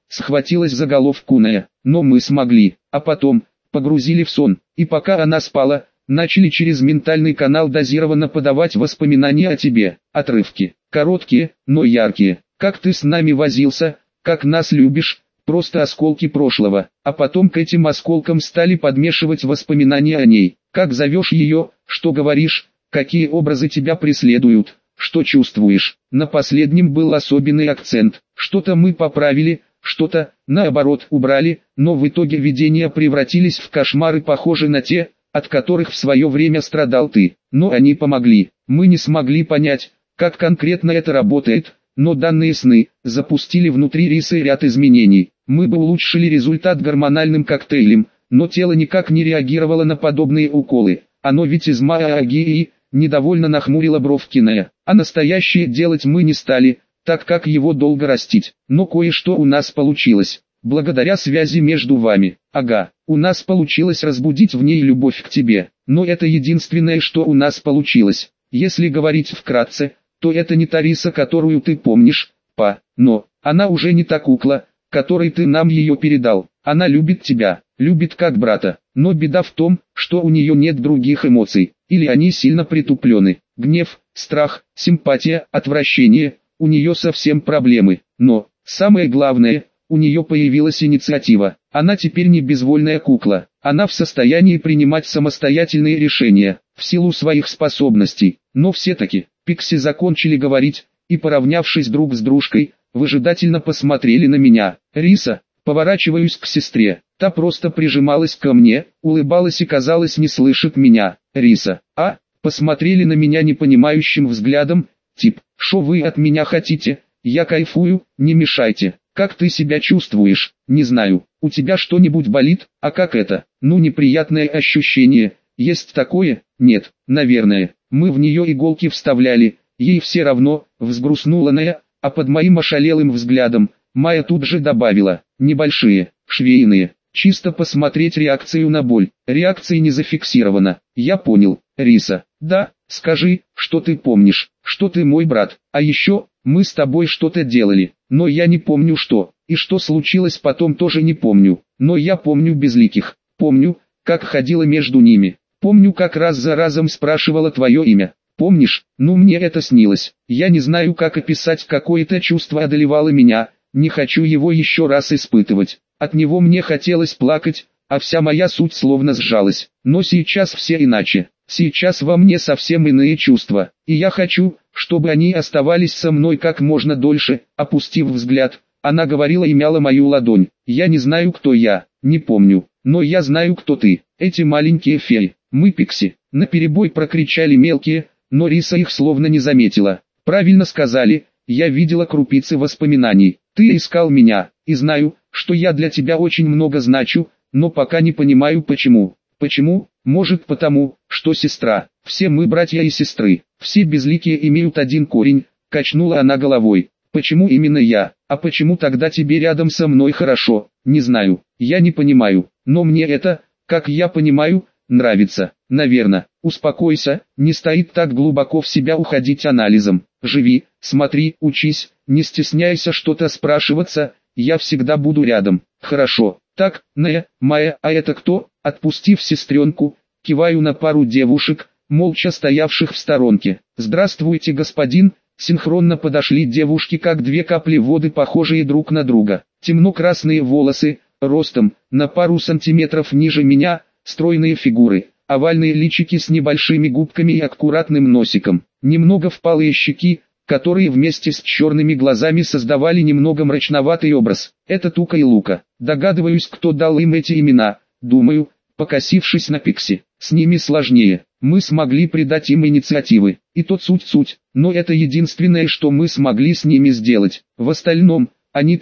схватилась за головку Ная, но мы смогли, а потом, погрузили в сон, и пока она спала, начали через ментальный канал дозированно подавать воспоминания о тебе, отрывки, короткие, но яркие, как ты с нами возился, как нас любишь, просто осколки прошлого, а потом к этим осколкам стали подмешивать воспоминания о ней, как зовешь ее, что говоришь, какие образы тебя преследуют, что чувствуешь. На последнем был особенный акцент, что-то мы поправили, что-то, наоборот, убрали, но в итоге видения превратились в кошмары, похожие на те, от которых в свое время страдал ты. Но они помогли. Мы не смогли понять, как конкретно это работает, но данные сны запустили внутри рисы ряд изменений. Мы бы улучшили результат гормональным коктейлем, но тело никак не реагировало на подобные уколы. Оно ведь из магии, недовольно нахмурила бровки Ная. А настоящее делать мы не стали, так как его долго растить. Но кое-что у нас получилось, благодаря связи между вами. Ага, у нас получилось разбудить в ней любовь к тебе, но это единственное, что у нас получилось. Если говорить вкратце, то это не та риса, которую ты помнишь, па, но, она уже не та кукла, которой ты нам ее передал. Она любит тебя, любит как брата, но беда в том, что у нее нет других эмоций, или они сильно притуплены. Гнев, страх, симпатия, отвращение, у нее совсем проблемы. Но, самое главное, у нее появилась инициатива. Она теперь не безвольная кукла, она в состоянии принимать самостоятельные решения, в силу своих способностей. Но все-таки, Пикси закончили говорить, и, поравнявшись друг с дружкой, выжидательно посмотрели на меня. Риса, поворачиваюсь к сестре, та просто прижималась ко мне, улыбалась и, казалось, не слышит меня. Риса, а, посмотрели на меня непонимающим взглядом, тип, шо вы от меня хотите, я кайфую, не мешайте. Как ты себя чувствуешь? Не знаю, у тебя что-нибудь болит, а как это? Ну, неприятное ощущение, есть такое? Нет, наверное, мы в нее иголки вставляли, ей все равно, взгрустнула Ная, а под моим ошалелым взглядом, Майя тут же добавила, небольшие, швейные, чисто посмотреть реакцию на боль. Реакции не зафиксировано. Я понял, Риса. Да, скажи, что ты помнишь, что ты мой брат, а еще, мы с тобой что-то делали, но я не помню что, и что случилось потом тоже не помню, но я помню безликих, помню, как ходила между ними, помню, как раз за разом спрашивала твое имя. Помнишь? Ну, мне это снилось. Я не знаю, как описать, какое-то чувство одолевало меня, не хочу его еще раз испытывать. От него мне хотелось плакать, а вся моя суть словно сжалась. Но сейчас все иначе. Сейчас во мне совсем иные чувства, и я хочу, чтобы они оставались со мной как можно дольше. Опустив взгляд, она говорила и мяла мою ладонь. Я не знаю, кто я, не помню, но я знаю, кто ты. Эти маленькие феи, мы Пикси, наперебой прокричали мелкие, но Риса их словно не заметила. Правильно сказали, я видела крупицы воспоминаний. Ты искал меня, и знаю, что я для тебя очень много значу, но пока не понимаю почему. Почему? Может потому, что сестра. Все мы братья и сестры. Все безликие имеют один корень, качнула она головой. Почему именно я? А почему тогда тебе рядом со мной хорошо? Не знаю, я не понимаю, но мне это, как я понимаю, нравится. Наверно, успокойся, не стоит так глубоко в себя уходить анализом. Живи, смотри, учись, не стесняйся что-то спрашиваться, я всегда буду рядом. Хорошо, так, Ная, Майя, а это кто? Отпустив сестренку, киваю на пару девушек, молча стоявших в сторонке. Здравствуйте, господин. Синхронно подошли девушки, как две капли воды, похожие друг на друга. Темно-красные волосы, ростом, на пару сантиметров ниже меня, стройные фигуры, овальные личики с небольшими губками и аккуратным носиком, немного впалые щеки, которые вместе с черными глазами создавали немного мрачноватый образ. Это Тука и Лука. Догадываюсь, кто дал им эти имена, думаю, покосившись на Пикси. С ними сложнее, мы смогли придать им инициативы, и тот суть-суть, но это единственное, что мы смогли с ними сделать. В остальном, они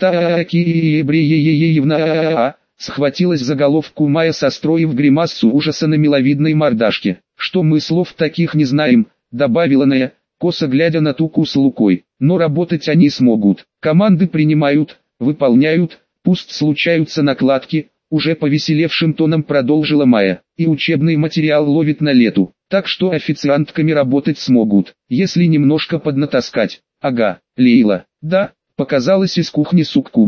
та схватилась за головку Майя, состроив гримасу ужаса на миловидной мордашке. Что мы слов таких не знаем, добавила Ная, косо глядя на Туку с Лукой, но работать они смогут. Команды принимают, выполняют, пусть случаются накладки, уже повеселевшим тоном продолжила Майя, и учебный материал ловит на лету, так что официантками работать смогут, если немножко поднатаскать. Ага, Лейла, да, показалась из кухни суккуба.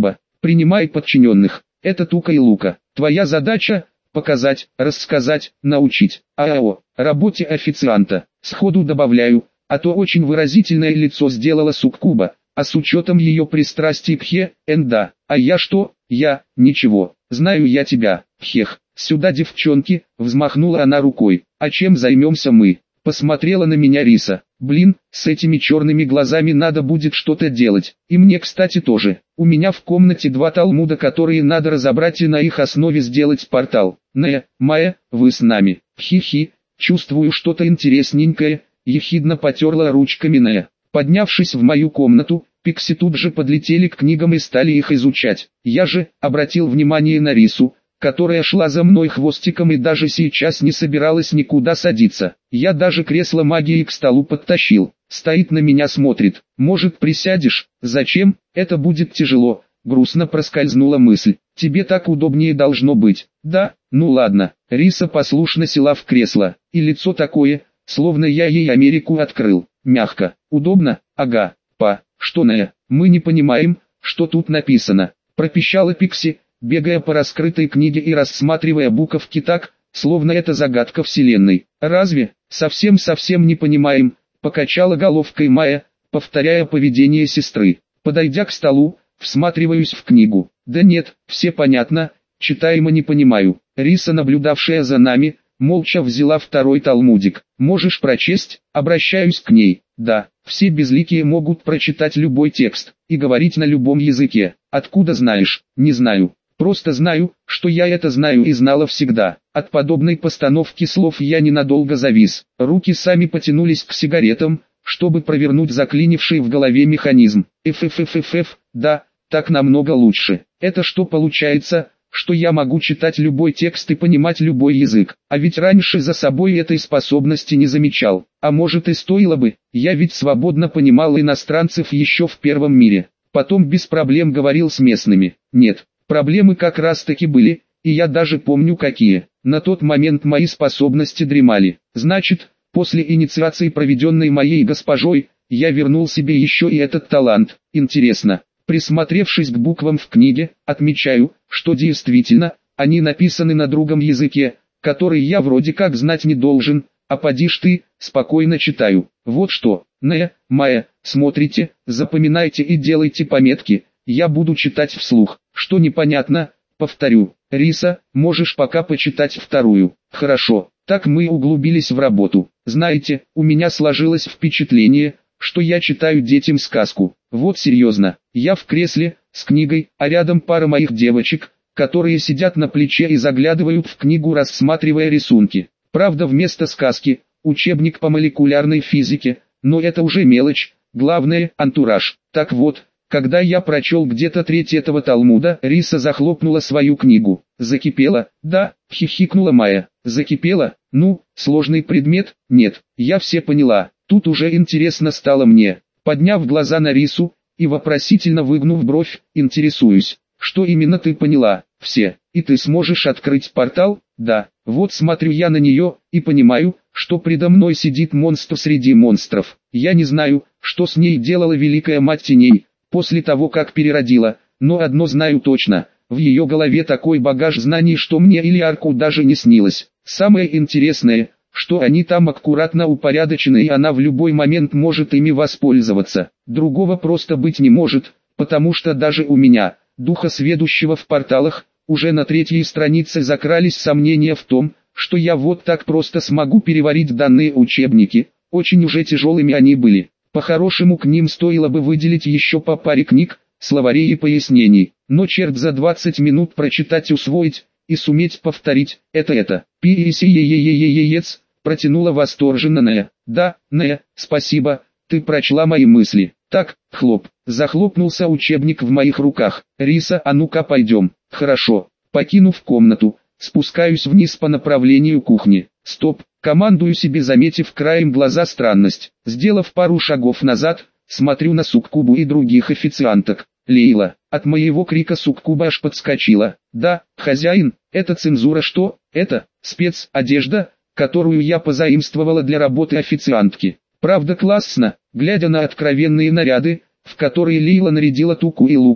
принимай подчиненных. Это Тука и Лука. Твоя задача – показать, рассказать, научить. АО, работе официанта. Сходу добавляю, а то очень выразительное лицо сделала суккуба, а с учетом ее пристрастий к хе, энда. А я что? Я, ничего, знаю я тебя, хех. Сюда, девчонки, взмахнула она рукой. А чем займемся мы? Посмотрела на меня Риса. Блин, с этими черными глазами надо будет что-то делать. И мне, кстати, тоже. У меня в комнате два талмуда, которые надо разобрать и на их основе сделать портал. Не, Майя, вы с нами. Хи-хи, чувствую что-то интересненькое, ехидно потерла ручками Нея. Поднявшись в мою комнату, Пикси тут же подлетели к книгам и стали их изучать. Я же обратил внимание на Рису, которая шла за мной хвостиком и даже сейчас не собиралась никуда садиться. Я даже кресло магии к столу подтащил. Стоит на меня смотрит. Может, присядешь? Зачем? Это будет тяжело. Грустно проскользнула мысль. Тебе так удобнее должно быть. Да? Ну ладно. Риса послушно села в кресло. И лицо такое, словно я ей Америку открыл. Мягко. Удобно? Ага. Па. Что на? Мы не понимаем, что тут написано. Пропищала Пикси, бегая по раскрытой книге и рассматривая буковки так, словно это загадка вселенной. Разве? Совсем-совсем не понимаем, покачала головкой Майя, повторяя поведение сестры. Подойдя к столу, всматриваюсь в книгу. Да нет, все понятно, читаемо не понимаю. Риса, наблюдавшая за нами, молча взяла второй талмудик. Можешь прочесть? Обращаюсь к ней. Да, все безликие могут прочитать любой текст и говорить на любом языке. Откуда знаешь? Не знаю. Просто знаю, что я это знаю и знала всегда. От подобной постановки слов я ненадолго завис. Руки сами потянулись к сигаретам, чтобы провернуть заклинивший в голове механизм. Ффффф, да, так намного лучше. Это что получается, что я могу читать любой текст и понимать любой язык? А ведь раньше за собой этой способности не замечал. А может и стоило бы, я ведь свободно понимал иностранцев еще в первом мире. Потом без проблем говорил с местными. Нет. Проблемы как раз таки были, и я даже помню какие. На тот момент мои способности дремали. Значит, после инициации, проведенной моей госпожой, я вернул себе еще и этот талант. Интересно. Присмотревшись к буквам в книге, отмечаю, что действительно, они написаны на другом языке, который я вроде как знать не должен, а поди ж ты, спокойно читаю. Вот что, Не, Майя, смотрите, запоминайте и делайте пометки. Я буду читать вслух. Что непонятно, повторю. Риса, можешь пока почитать вторую. Хорошо. Так мы углубились в работу. Знаете, у меня сложилось впечатление, что я читаю детям сказку. Вот серьезно. Я в кресле, с книгой, а рядом пара моих девочек, которые сидят на плече и заглядывают в книгу, рассматривая рисунки. Правда, вместо сказки, учебник по молекулярной физике, но это уже мелочь, главное – антураж. Так вот, когда я прочел где-то треть этого талмуда, Риса захлопнула свою книгу. Закипела? Да, хихикнула Майя. Закипела? Ну, сложный предмет? Нет, я все поняла. Тут уже интересно стало мне. Подняв глаза на Рису и вопросительно выгнув бровь, интересуюсь. Что именно ты поняла? Все. И ты сможешь открыть портал? Да. Вот смотрю я на нее и понимаю, что предо мной сидит монстр среди монстров. Я не знаю, что с ней делала Великая Мать Теней после того, как переродила, но одно знаю точно, в ее голове такой багаж знаний, что мне или Арку даже не снилось. Самое интересное, что они там аккуратно упорядочены и она в любой момент может ими воспользоваться. Другого просто быть не может, потому что даже у меня, духа сведущего в порталах, уже на третьей странице закрались сомнения в том, что я вот так просто смогу переварить данные учебники, очень уже тяжелыми они были. По-хорошему к ним стоило бы выделить еще по паре книг, словарей и пояснений, но черт за двадцать минут прочитать, усвоить и суметь повторить, это это. Пи-и-си-е-е-е-е-ец, протянула восторженно Нея. Да, Нея, спасибо, ты прочла мои мысли. Так, хлоп, захлопнулся учебник в моих руках. Риса, а ну-ка пойдем. Хорошо, покинув комнату, спускаюсь вниз по направлению кухни. Стоп, командую себе, заметив краем глаза странность. Сделав пару шагов назад, смотрю на суккубу и других официанток. Лейла, от моего крика суккуба аж подскочила. Да, хозяин, это цензура. Что? Это спецодежда, которую я позаимствовала для работы официантки. Правда классно, глядя на откровенные наряды, в которые Лейла нарядила Туку и Луку.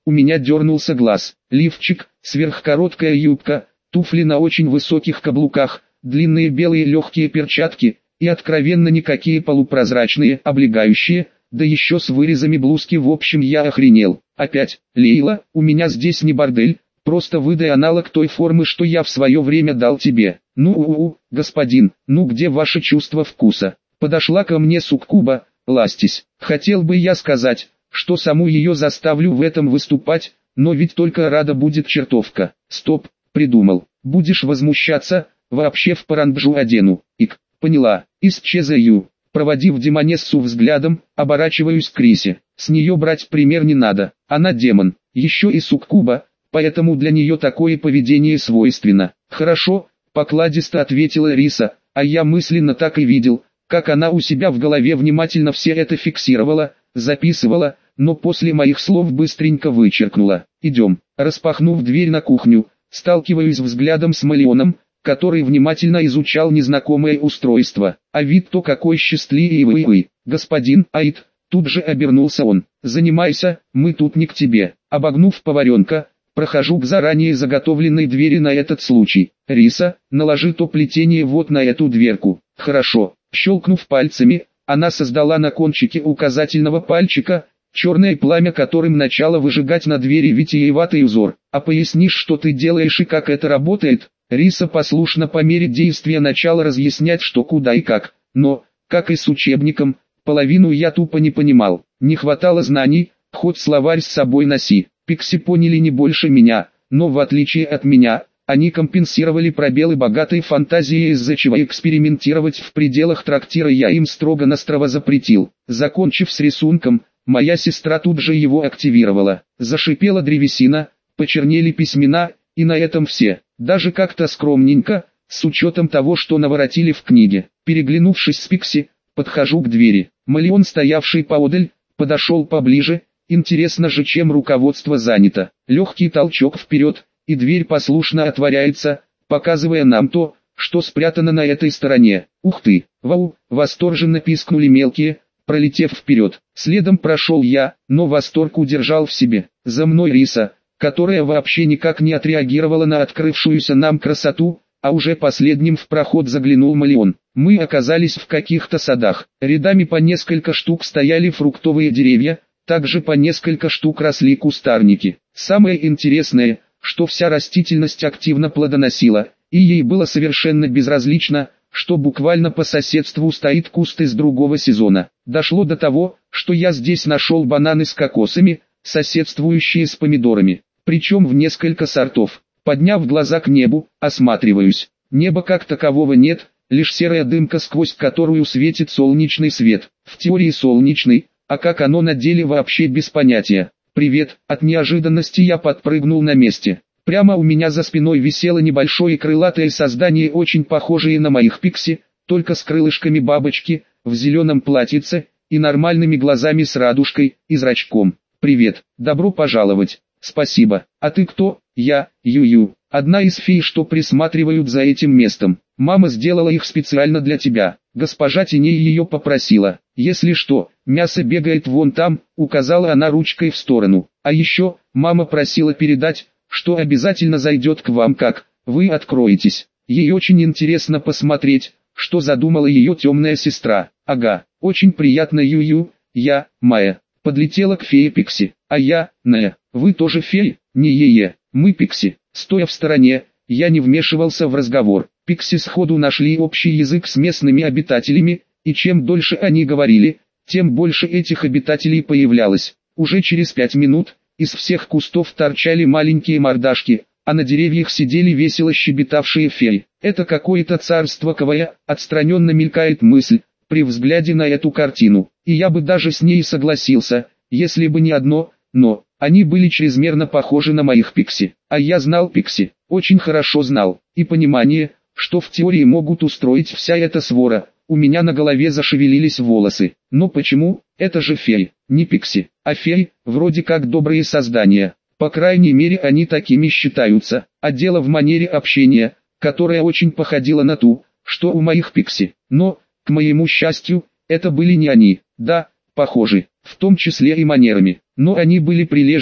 у меня дернулся глаз. Лифчик, сверхкороткая юбка, туфли на очень высоких каблуках, длинные белые легкие перчатки и откровенно никакие полупрозрачные, облегающие, да еще с вырезами блузки. В общем, я охренел. Опять, Лейла, у меня здесь не бордель, просто выдай аналог той формы, что я в свое время дал тебе. Ну у-у, господин, ну где ваше чувство вкуса? Подошла ко мне суккуба, ластись. Хотел бы я сказать, что саму ее заставлю в этом выступать, но ведь только рада будет чертовка. Стоп, придумал. Будешь возмущаться, вообще в паранджу одену. Ик, поняла, исчезаю. Проводив демонессу взглядом, оборачиваюсь к Крисе. С нее брать пример не надо, она демон, еще и суккуба, поэтому для нее такое поведение свойственно. Хорошо, покладисто ответила Риса, а я мысленно так и видел, как она у себя в голове внимательно все это фиксировала, записывала, но после моих слов быстренько вычеркнула. Идем. Распахнув дверь на кухню, сталкиваюсь взглядом с Малионом, который внимательно изучал незнакомое устройство. А вид-то какой счастливый. Господин Аид, тут же обернулся он. Занимайся, мы тут не к тебе. Обогнув поваренка, прохожу к заранее заготовленной двери на этот случай. Риса, наложи то плетение вот на эту дверку. Хорошо. Щелкнув пальцами, она создала на кончике указательного пальчика черное пламя, которым начала выжигать на двери витиеватый узор. А пояснишь, что ты делаешь и как это работает? Риса послушно по мере действия начала разъяснять, что куда и как, но, как и с учебником, половину я тупо не понимал. Не хватало знаний, хоть словарь с собой носи. Пикси поняли не больше меня, но в отличие от меня, они компенсировали пробелы богатой фантазии, из-за чего экспериментировать в пределах трактира я им строго-настрого запретил. Закончив с рисунком, моя сестра тут же его активировала. Зашипела древесина, почернели письмена, и на этом все. Даже как-то скромненько, с учетом того, что наворотили в книге. Переглянувшись с Пикси, подхожу к двери. Малион, стоявший поодаль, подошел поближе. Интересно же, чем руководство занято. Легкий толчок вперед, и дверь послушно отворяется, показывая нам то, что спрятано на этой стороне. Ух ты, вау, восторженно пискнули мелкие, пролетев вперед. Следом прошел я, но восторг удержал в себе. За мной Риса, которая вообще никак не отреагировала на открывшуюся нам красоту, а уже последним в проход заглянул Малион. Мы оказались в каких-то садах. Рядами по несколько штук стояли фруктовые деревья, также по несколько штук росли кустарники. Самое интересное, что вся растительность активно плодоносила, и ей было совершенно безразлично, что буквально по соседству стоит куст из другого сезона. Дошло до того, что я здесь нашел бананы с кокосами, соседствующие с помидорами, причем в несколько сортов. Подняв глаза к небу, осматриваюсь. Неба как такового нет, лишь серая дымка, сквозь которую светит солнечный свет. В теории солнечный, а как оно на деле, вообще без понятия. «Привет!» От неожиданности я подпрыгнул на месте. Прямо у меня за спиной висело небольшое крылатое создание, очень похожее на моих Пикси, только с крылышками бабочки, в зеленом платьице, и нормальными глазами с радужкой и зрачком. «Привет, добро пожаловать!» «Спасибо. А ты кто?» «Я, Ю-Ю, одна из фей, что присматривают за этим местом. Мама сделала их специально для тебя. Госпожа Теней ее попросила. Если что, мясо бегает вон там», указала она ручкой в сторону. «А еще, мама просила передать, что обязательно зайдет к вам, как вы откроетесь. Ей очень интересно посмотреть, что задумала ее темная сестра». «Ага, очень приятно, Ю-Ю, я, Майя». Подлетела к фее Пикси. «А я, Нея, вы тоже феи?» «Не е-е, мы Пикси». Стоя в стороне, я не вмешивался в разговор. Пикси сходу нашли общий язык с местными обитателями, и чем дольше они говорили, тем больше этих обитателей появлялось. Уже через пять минут, из всех кустов торчали маленькие мордашки, а на деревьях сидели весело щебетавшие феи. Это какое-то царство КВЯ, отстраненно мелькает мысль при взгляде на эту картину, и я бы даже с ней согласился, если бы не одно «но». Они были чрезмерно похожи на моих Пикси, а я знал Пикси, очень хорошо знал, и понимание, что в теории могут устроить вся эта свора, у меня на голове зашевелились волосы. Но почему? Это же феи, не Пикси, а феи, вроде как добрые создания, по крайней мере они такими считаются, а дело в манере общения, которая очень походила на ту, что у моих Пикси, но, к моему счастью, это были не они, да, похожи, в том числе и манерами, но они были прилежны,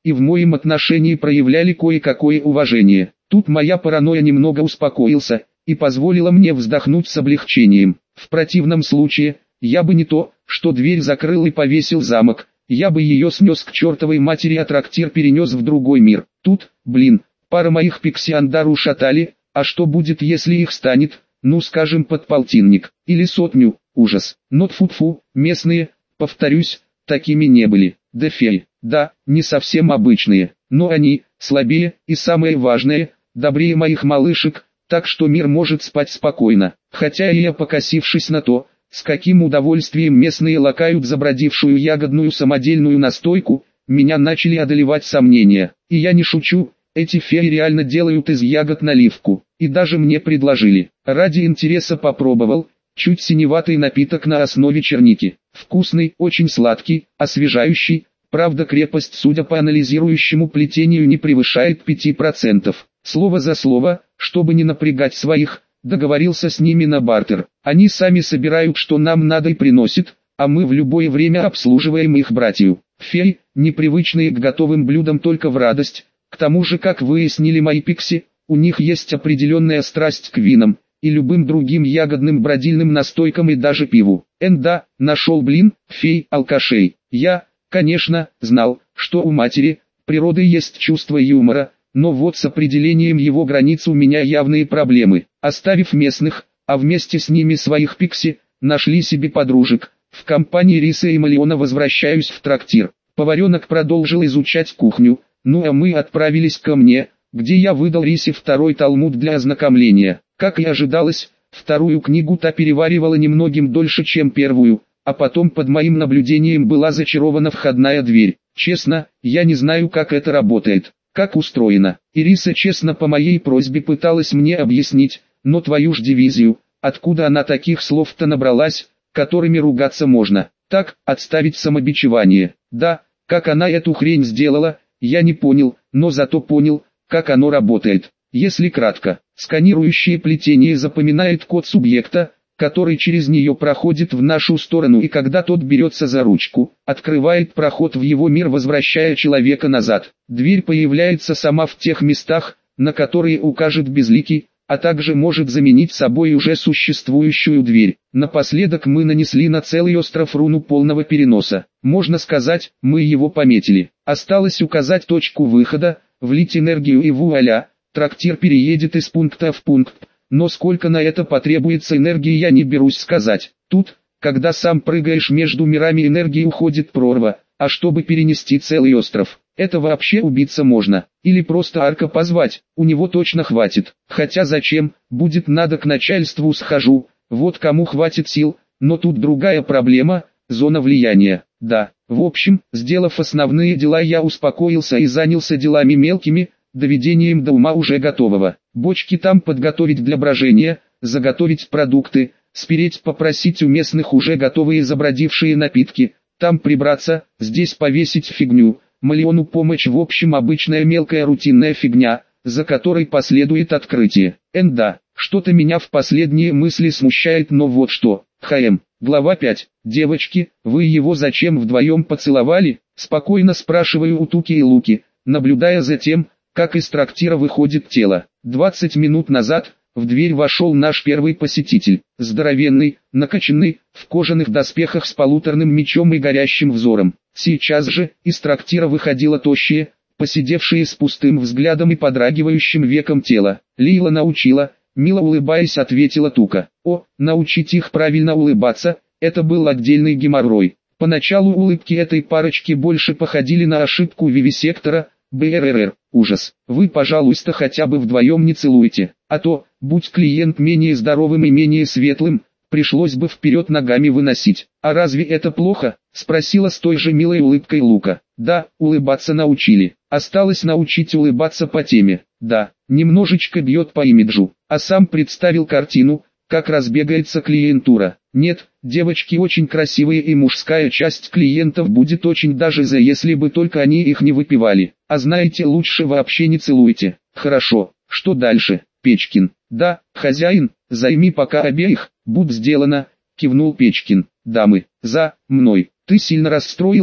и в моем отношении проявляли кое-какое уважение. Тут моя паранойя немного успокоился, и позволила мне вздохнуть с облегчением. В противном случае, я бы не то, что дверь закрыл и повесил замок, я бы ее снес к чертовой матери, а трактир перенес в другой мир. Тут, блин, пара моих пикси-андар ушатали, а что будет, если их станет, ну скажем, подполтинник, или сотню, ужас. Но тфу-тфу, местные, повторюсь, такими не были. Да феи, да, не совсем обычные, но они, слабее, и самое важное, добрее моих малышек, так что мир может спать спокойно. Хотя и я, покосившись на то, с каким удовольствием местные лакают забродившую ягодную самодельную настойку, меня начали одолевать сомнения. И я не шучу, эти феи реально делают из ягод наливку, и даже мне предложили. Ради интереса попробовал, чуть синеватый напиток на основе черники. Вкусный, очень сладкий, освежающий, правда крепость, судя по анализирующему плетению, не превышает пяти процентов. Слово за слово, чтобы не напрягать своих, договорился с ними на бартер. Они сами собирают, что нам надо, и приносят, а мы в любое время обслуживаем их братью. Феи, непривычные к готовым блюдам только в радость. К тому же, как выяснили мои пикси, у них есть определенная страсть к винам и любым другим ягодным бродильным настойкам и даже пиву. Энда, нашел, блин, фей-алкашей. Я, конечно, знал, что у матери природы есть чувство юмора, но вот с определением его границ у меня явные проблемы. Оставив местных, а вместе с ними своих пикси, нашли себе подружек. В компании Риса и Малиона возвращаюсь в трактир. Поваренок продолжил изучать кухню, ну а мы отправились ко мне, где я выдал Рисе второй талмуд для ознакомления. Как и ожидалось, вторую книгу та переваривала немногим дольше, чем первую, а потом под моим наблюдением была зачарована входная дверь. Честно, я не знаю, как это работает, как устроено. Ириса честно по моей просьбе пыталась мне объяснить, но твою ж дивизию, откуда она таких слов-то набралась, которыми ругаться можно. Так, отставить самобичевание. Да, как она эту хрень сделала, я не понял, но зато понял, как оно работает. Если кратко, сканирующее плетение запоминает код субъекта, который через нее проходит в нашу сторону, и когда тот берется за ручку, открывает проход в его мир, возвращая человека назад. Дверь появляется сама в тех местах, на которые укажет безликий, а также может заменить собой уже существующую дверь. Напоследок мы нанесли на целый остров руну полного переноса. Можно сказать, мы его пометили. Осталось указать точку выхода, влить энергию, и вуаля, трактир переедет из пункта в пункт. Но сколько на это потребуется энергии, я не берусь сказать. Тут, когда сам прыгаешь между мирами, энергии уходит прорва, а чтобы перенести целый остров, это вообще убиться можно. Или просто Арка позвать, у него точно хватит. Хотя зачем, будет надо к начальству схожу, вот кому хватит сил. Но тут другая проблема, зона влияния. Да, в общем, сделав основные дела, я успокоился и занялся делами мелкими, доведением до ума уже готового. Бочки там подготовить для брожения, заготовить продукты, спереть, попросить у местных уже готовые забродившие напитки, там прибраться, здесь повесить фигню, Малиону помощь, в общем обычная мелкая рутинная фигня, за которой последует открытие. Энда, что-то меня в последние мысли смущает, но вот что. ХМ, глава пять. Девочки, вы его зачем вдвоем поцеловали? Спокойно спрашиваю у Туки и Луки, наблюдая за тем, как из трактира выходит тело. двадцать минут назад в дверь вошел наш первый посетитель, здоровенный, накачанный, в кожаных доспехах с полуторным мечом и горящим взором. Сейчас же из трактира выходило тощее, посидевшее с пустым взглядом и подрагивающим веком тело. Лейла научила, мило улыбаясь, ответила Тука. О, научить их правильно улыбаться, это был отдельный геморрой. Поначалу улыбки этой парочки больше походили на ошибку вивисектора. БРРР, ужас. Вы, пожалуйста, хотя бы вдвоем не целуйте, а то, будь клиент менее здоровым и менее светлым, пришлось бы вперед ногами выносить. А разве это плохо? Спросила с той же милой улыбкой Лука. Да, улыбаться научили. Осталось научить улыбаться по теме. Да, немножечко бьет по имиджу. А сам представил картину, как разбегается клиентура. Нет, девочки очень красивые, и мужская часть клиентов будет очень даже за, если бы только они их не выпивали. А знаете, лучше вообще не целуйте. Хорошо, что дальше, Печкин? Да, хозяин, займи пока обеих, будь сделано, кивнул Печкин. Дамы, за мной. Ты сильно расстроился?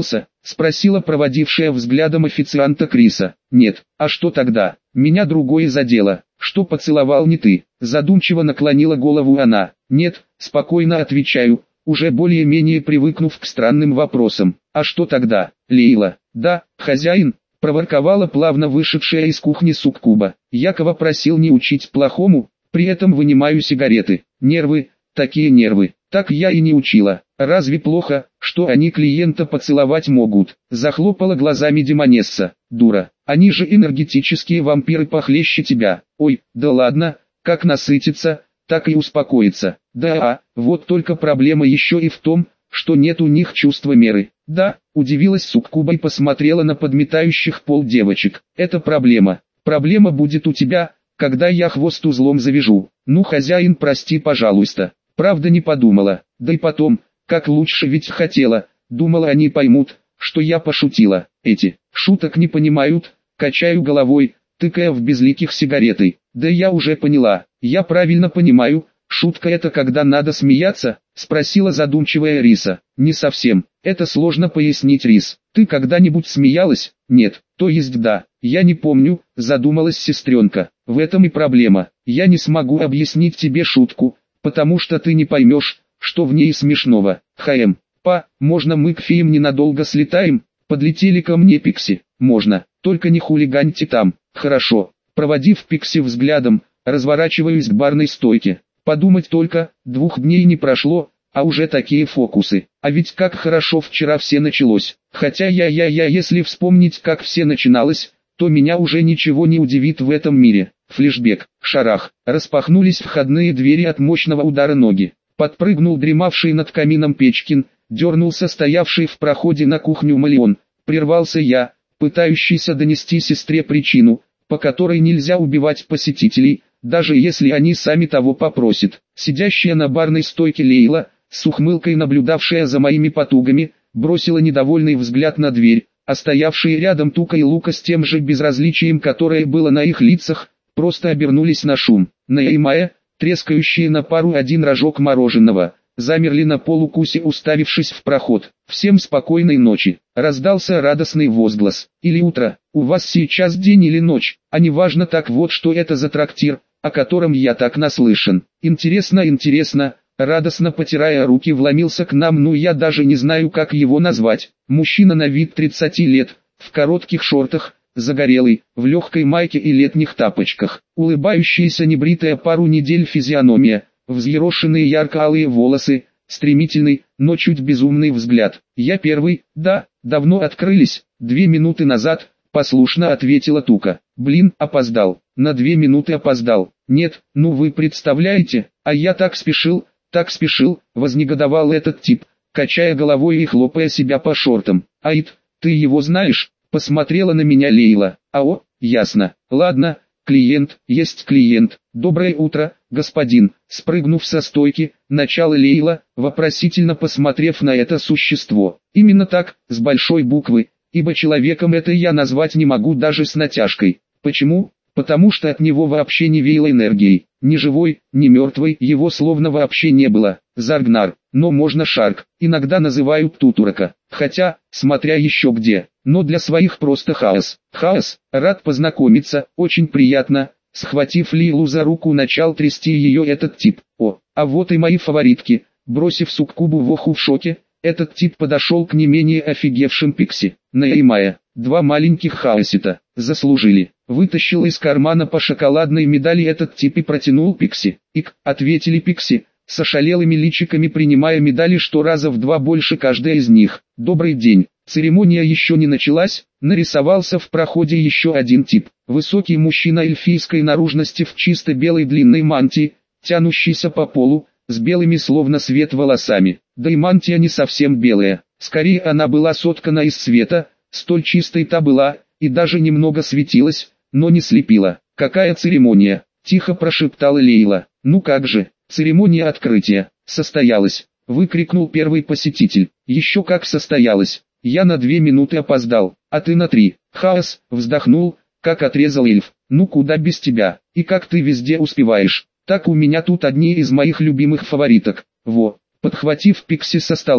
Спросила проводившая взглядом официанта Криса. Нет, а что тогда? Меня другое задело. Что поцеловал не ты? Задумчиво наклонила голову она. Нет, спокойно отвечаю, уже более-менее привыкнув к странным вопросам. А что тогда, Лейла? Да, хозяин, проворковала плавно вышедшая из кухни суккуба. Якова просил не учить плохому, при этом вынимаю сигареты. Нервы, такие нервы. Так я и не учила. Разве плохо, что они клиента поцеловать могут? Захлопала глазами Демонесса. Дура, они же энергетические вампиры похлеще тебя. Ой, да ладно, как насытиться, так и успокоиться. Да, а, вот только проблема еще и в том, что нет у них чувства меры. Да, удивилась суккуба и посмотрела на подметающих пол девочек. Это проблема. Проблема будет у тебя, когда я хвост узлом завяжу. Ну, хозяин, прости, пожалуйста. Правда не подумала. Да и потом, как лучше ведь хотела. Думала, они поймут, что я пошутила. Эти шуток не понимают. Качаю головой, тыкая в безликих сигаретой. Да я уже поняла. Я правильно понимаю. Шутка это когда надо смеяться? Спросила задумчивая Риса. Не совсем. Это сложно пояснить, Рис. Ты когда-нибудь смеялась? Нет. То есть да. Я не помню, задумалась сестренка. В этом и проблема. Я не смогу объяснить тебе шутку, потому что ты не поймешь, что в ней смешного. Хаем. Па, можно мы к феям ненадолго слетаем? Подлетели ко мне Пикси. Можно, только не хулиганьте там. Хорошо. Проводив Пикси взглядом, разворачиваюсь к барной стойке. Подумать только, двух дней не прошло, а уже такие фокусы. А ведь как хорошо вчера все началось. Хотя я-я-я, если вспомнить, как все начиналось, то меня уже ничего не удивит в этом мире. Флешбек, шарах, распахнулись входные двери от мощного удара ноги. Подпрыгнул дремавший над камином Печкин, дернулся стоявший в проходе на кухню Малион. Прервался я, пытающийся донести сестре причину, по которой нельзя убивать посетителей, даже если они сами того попросят. Сидящая на барной стойке Лейла, с ухмылкой наблюдавшая за моими потугами, бросила недовольный взгляд на дверь, а стоявшие рядом Тука и Лука с тем же безразличием, которое было на их лицах, просто обернулись на шум. Нея и Майя, трескающие на пару один рожок мороженого, замерли на полукусе, уставившись в проход. «Всем спокойной ночи!» Раздался радостный возглас. «Или утро, у вас сейчас день или ночь, а неважно, так вот что это за трактир, о котором я так наслышан. Интересно, интересно!» Радостно потирая руки, вломился к нам, ну я даже не знаю, как его назвать. Мужчина на вид тридцати лет, в коротких шортах, загорелый, в легкой майке и летних тапочках. Улыбающаяся небритая пару недель физиономия, взъерошенные ярко-алые волосы, стремительный, но чуть безумный взгляд. «Я первый, да, давно открылись, две минуты назад», послушно ответила Тука. «Блин, опоздал, на две минуты опоздал. Нет, ну вы представляете, а я так спешил». «Так спешил», — вознегодовал этот тип, качая головой и хлопая себя по шортам. «Аид, ты его знаешь?» — посмотрела на меня Лейла. «Ао, ясно. Ладно, клиент, есть клиент. Доброе утро, господин». Спрыгнув со стойки, начала Лейла, вопросительно посмотрев на это существо. Именно так, с большой буквы, ибо человеком это я назвать не могу даже с натяжкой. Почему? Потому что от него вообще не веяло энергией. Ни живой, ни мертвой, его словно вообще не было. Заргнар, но можно Шарк, иногда называют Тутурака, хотя, смотря еще где, но для своих просто Хаос. Хаос, рад познакомиться, очень приятно. Схватив Лилу за руку, начал трясти ее этот тип. О, а вот и мои фаворитки. Бросив суккубу в оху в шоке, этот тип подошел к не менее офигевшим Пикси. Нея и Майя, два маленьких хаосита, заслужили. Вытащил из кармана по шоколадной медали этот тип и протянул Пикси. «Ик», ответили Пикси, с ошалелыми личиками принимая медали, что раза в два больше каждая из них. «Добрый день». Церемония еще не началась, нарисовался в проходе еще один тип. Высокий мужчина эльфийской наружности в чисто белой длинной мантии, тянущийся по полу, с белыми словно свет волосами. Да и мантия не совсем белая, скорее она была соткана из света, столь чистой та была, и даже немного светилась, но не слепила. «Какая церемония?» – тихо прошептала Лейла. «Ну как же, церемония открытия состоялась», – выкрикнул первый посетитель. «Еще как состоялась. Я на две минуты опоздал, а ты на три». Хаос вздохнул, как отрезал эльф. «Ну куда без тебя, и как ты везде успеваешь? Так у меня тут одни из моих любимых фавориток». Во, подхватив Пикси со стола,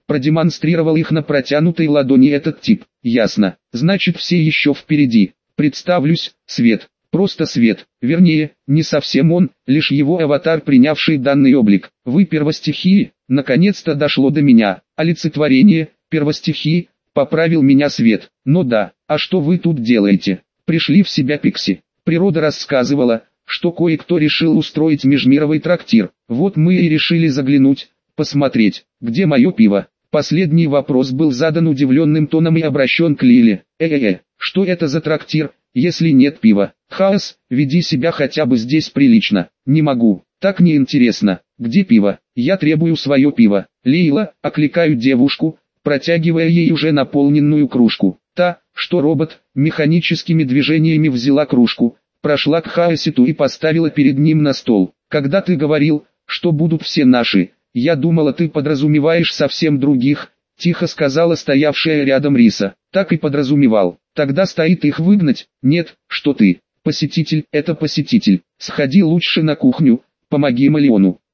Продемонстрировал их на протянутой ладони этот тип. Ясно, значит все еще впереди. Представлюсь, Свет. Просто Свет, вернее, не совсем он, лишь его аватар, принявший данный облик. Вы первостихии, наконец-то дошло до меня. Олицетворение, первостихии, поправил меня Свет. Но да, а что вы тут делаете? Пришли в себя Пикси. Природа рассказывала, что кое-кто решил устроить межмировый трактир. Вот мы и решили заглянуть, посмотреть, где мое пиво. Последний вопрос был задан удивленным тоном и обращен к Лиле. Э-э-э, что это за трактир, если нет пива? Хаос, веди себя хотя бы здесь прилично. Не могу, так неинтересно. Где пиво? Я требую свое пиво. Лейла, окликаю девушку, протягивая ей уже наполненную кружку. Та, что робот, механическими движениями взяла кружку, прошла к Хаоситу и поставила перед ним на стол. Когда ты говорил, что будут все наши, я думала, ты подразумеваешь совсем других, тихо сказала стоявшая рядом Риса. Так и подразумевал. Тогда стоит их выгнать. Нет, что ты. Посетитель, это посетитель. Сходи лучше на кухню, помоги Малиону.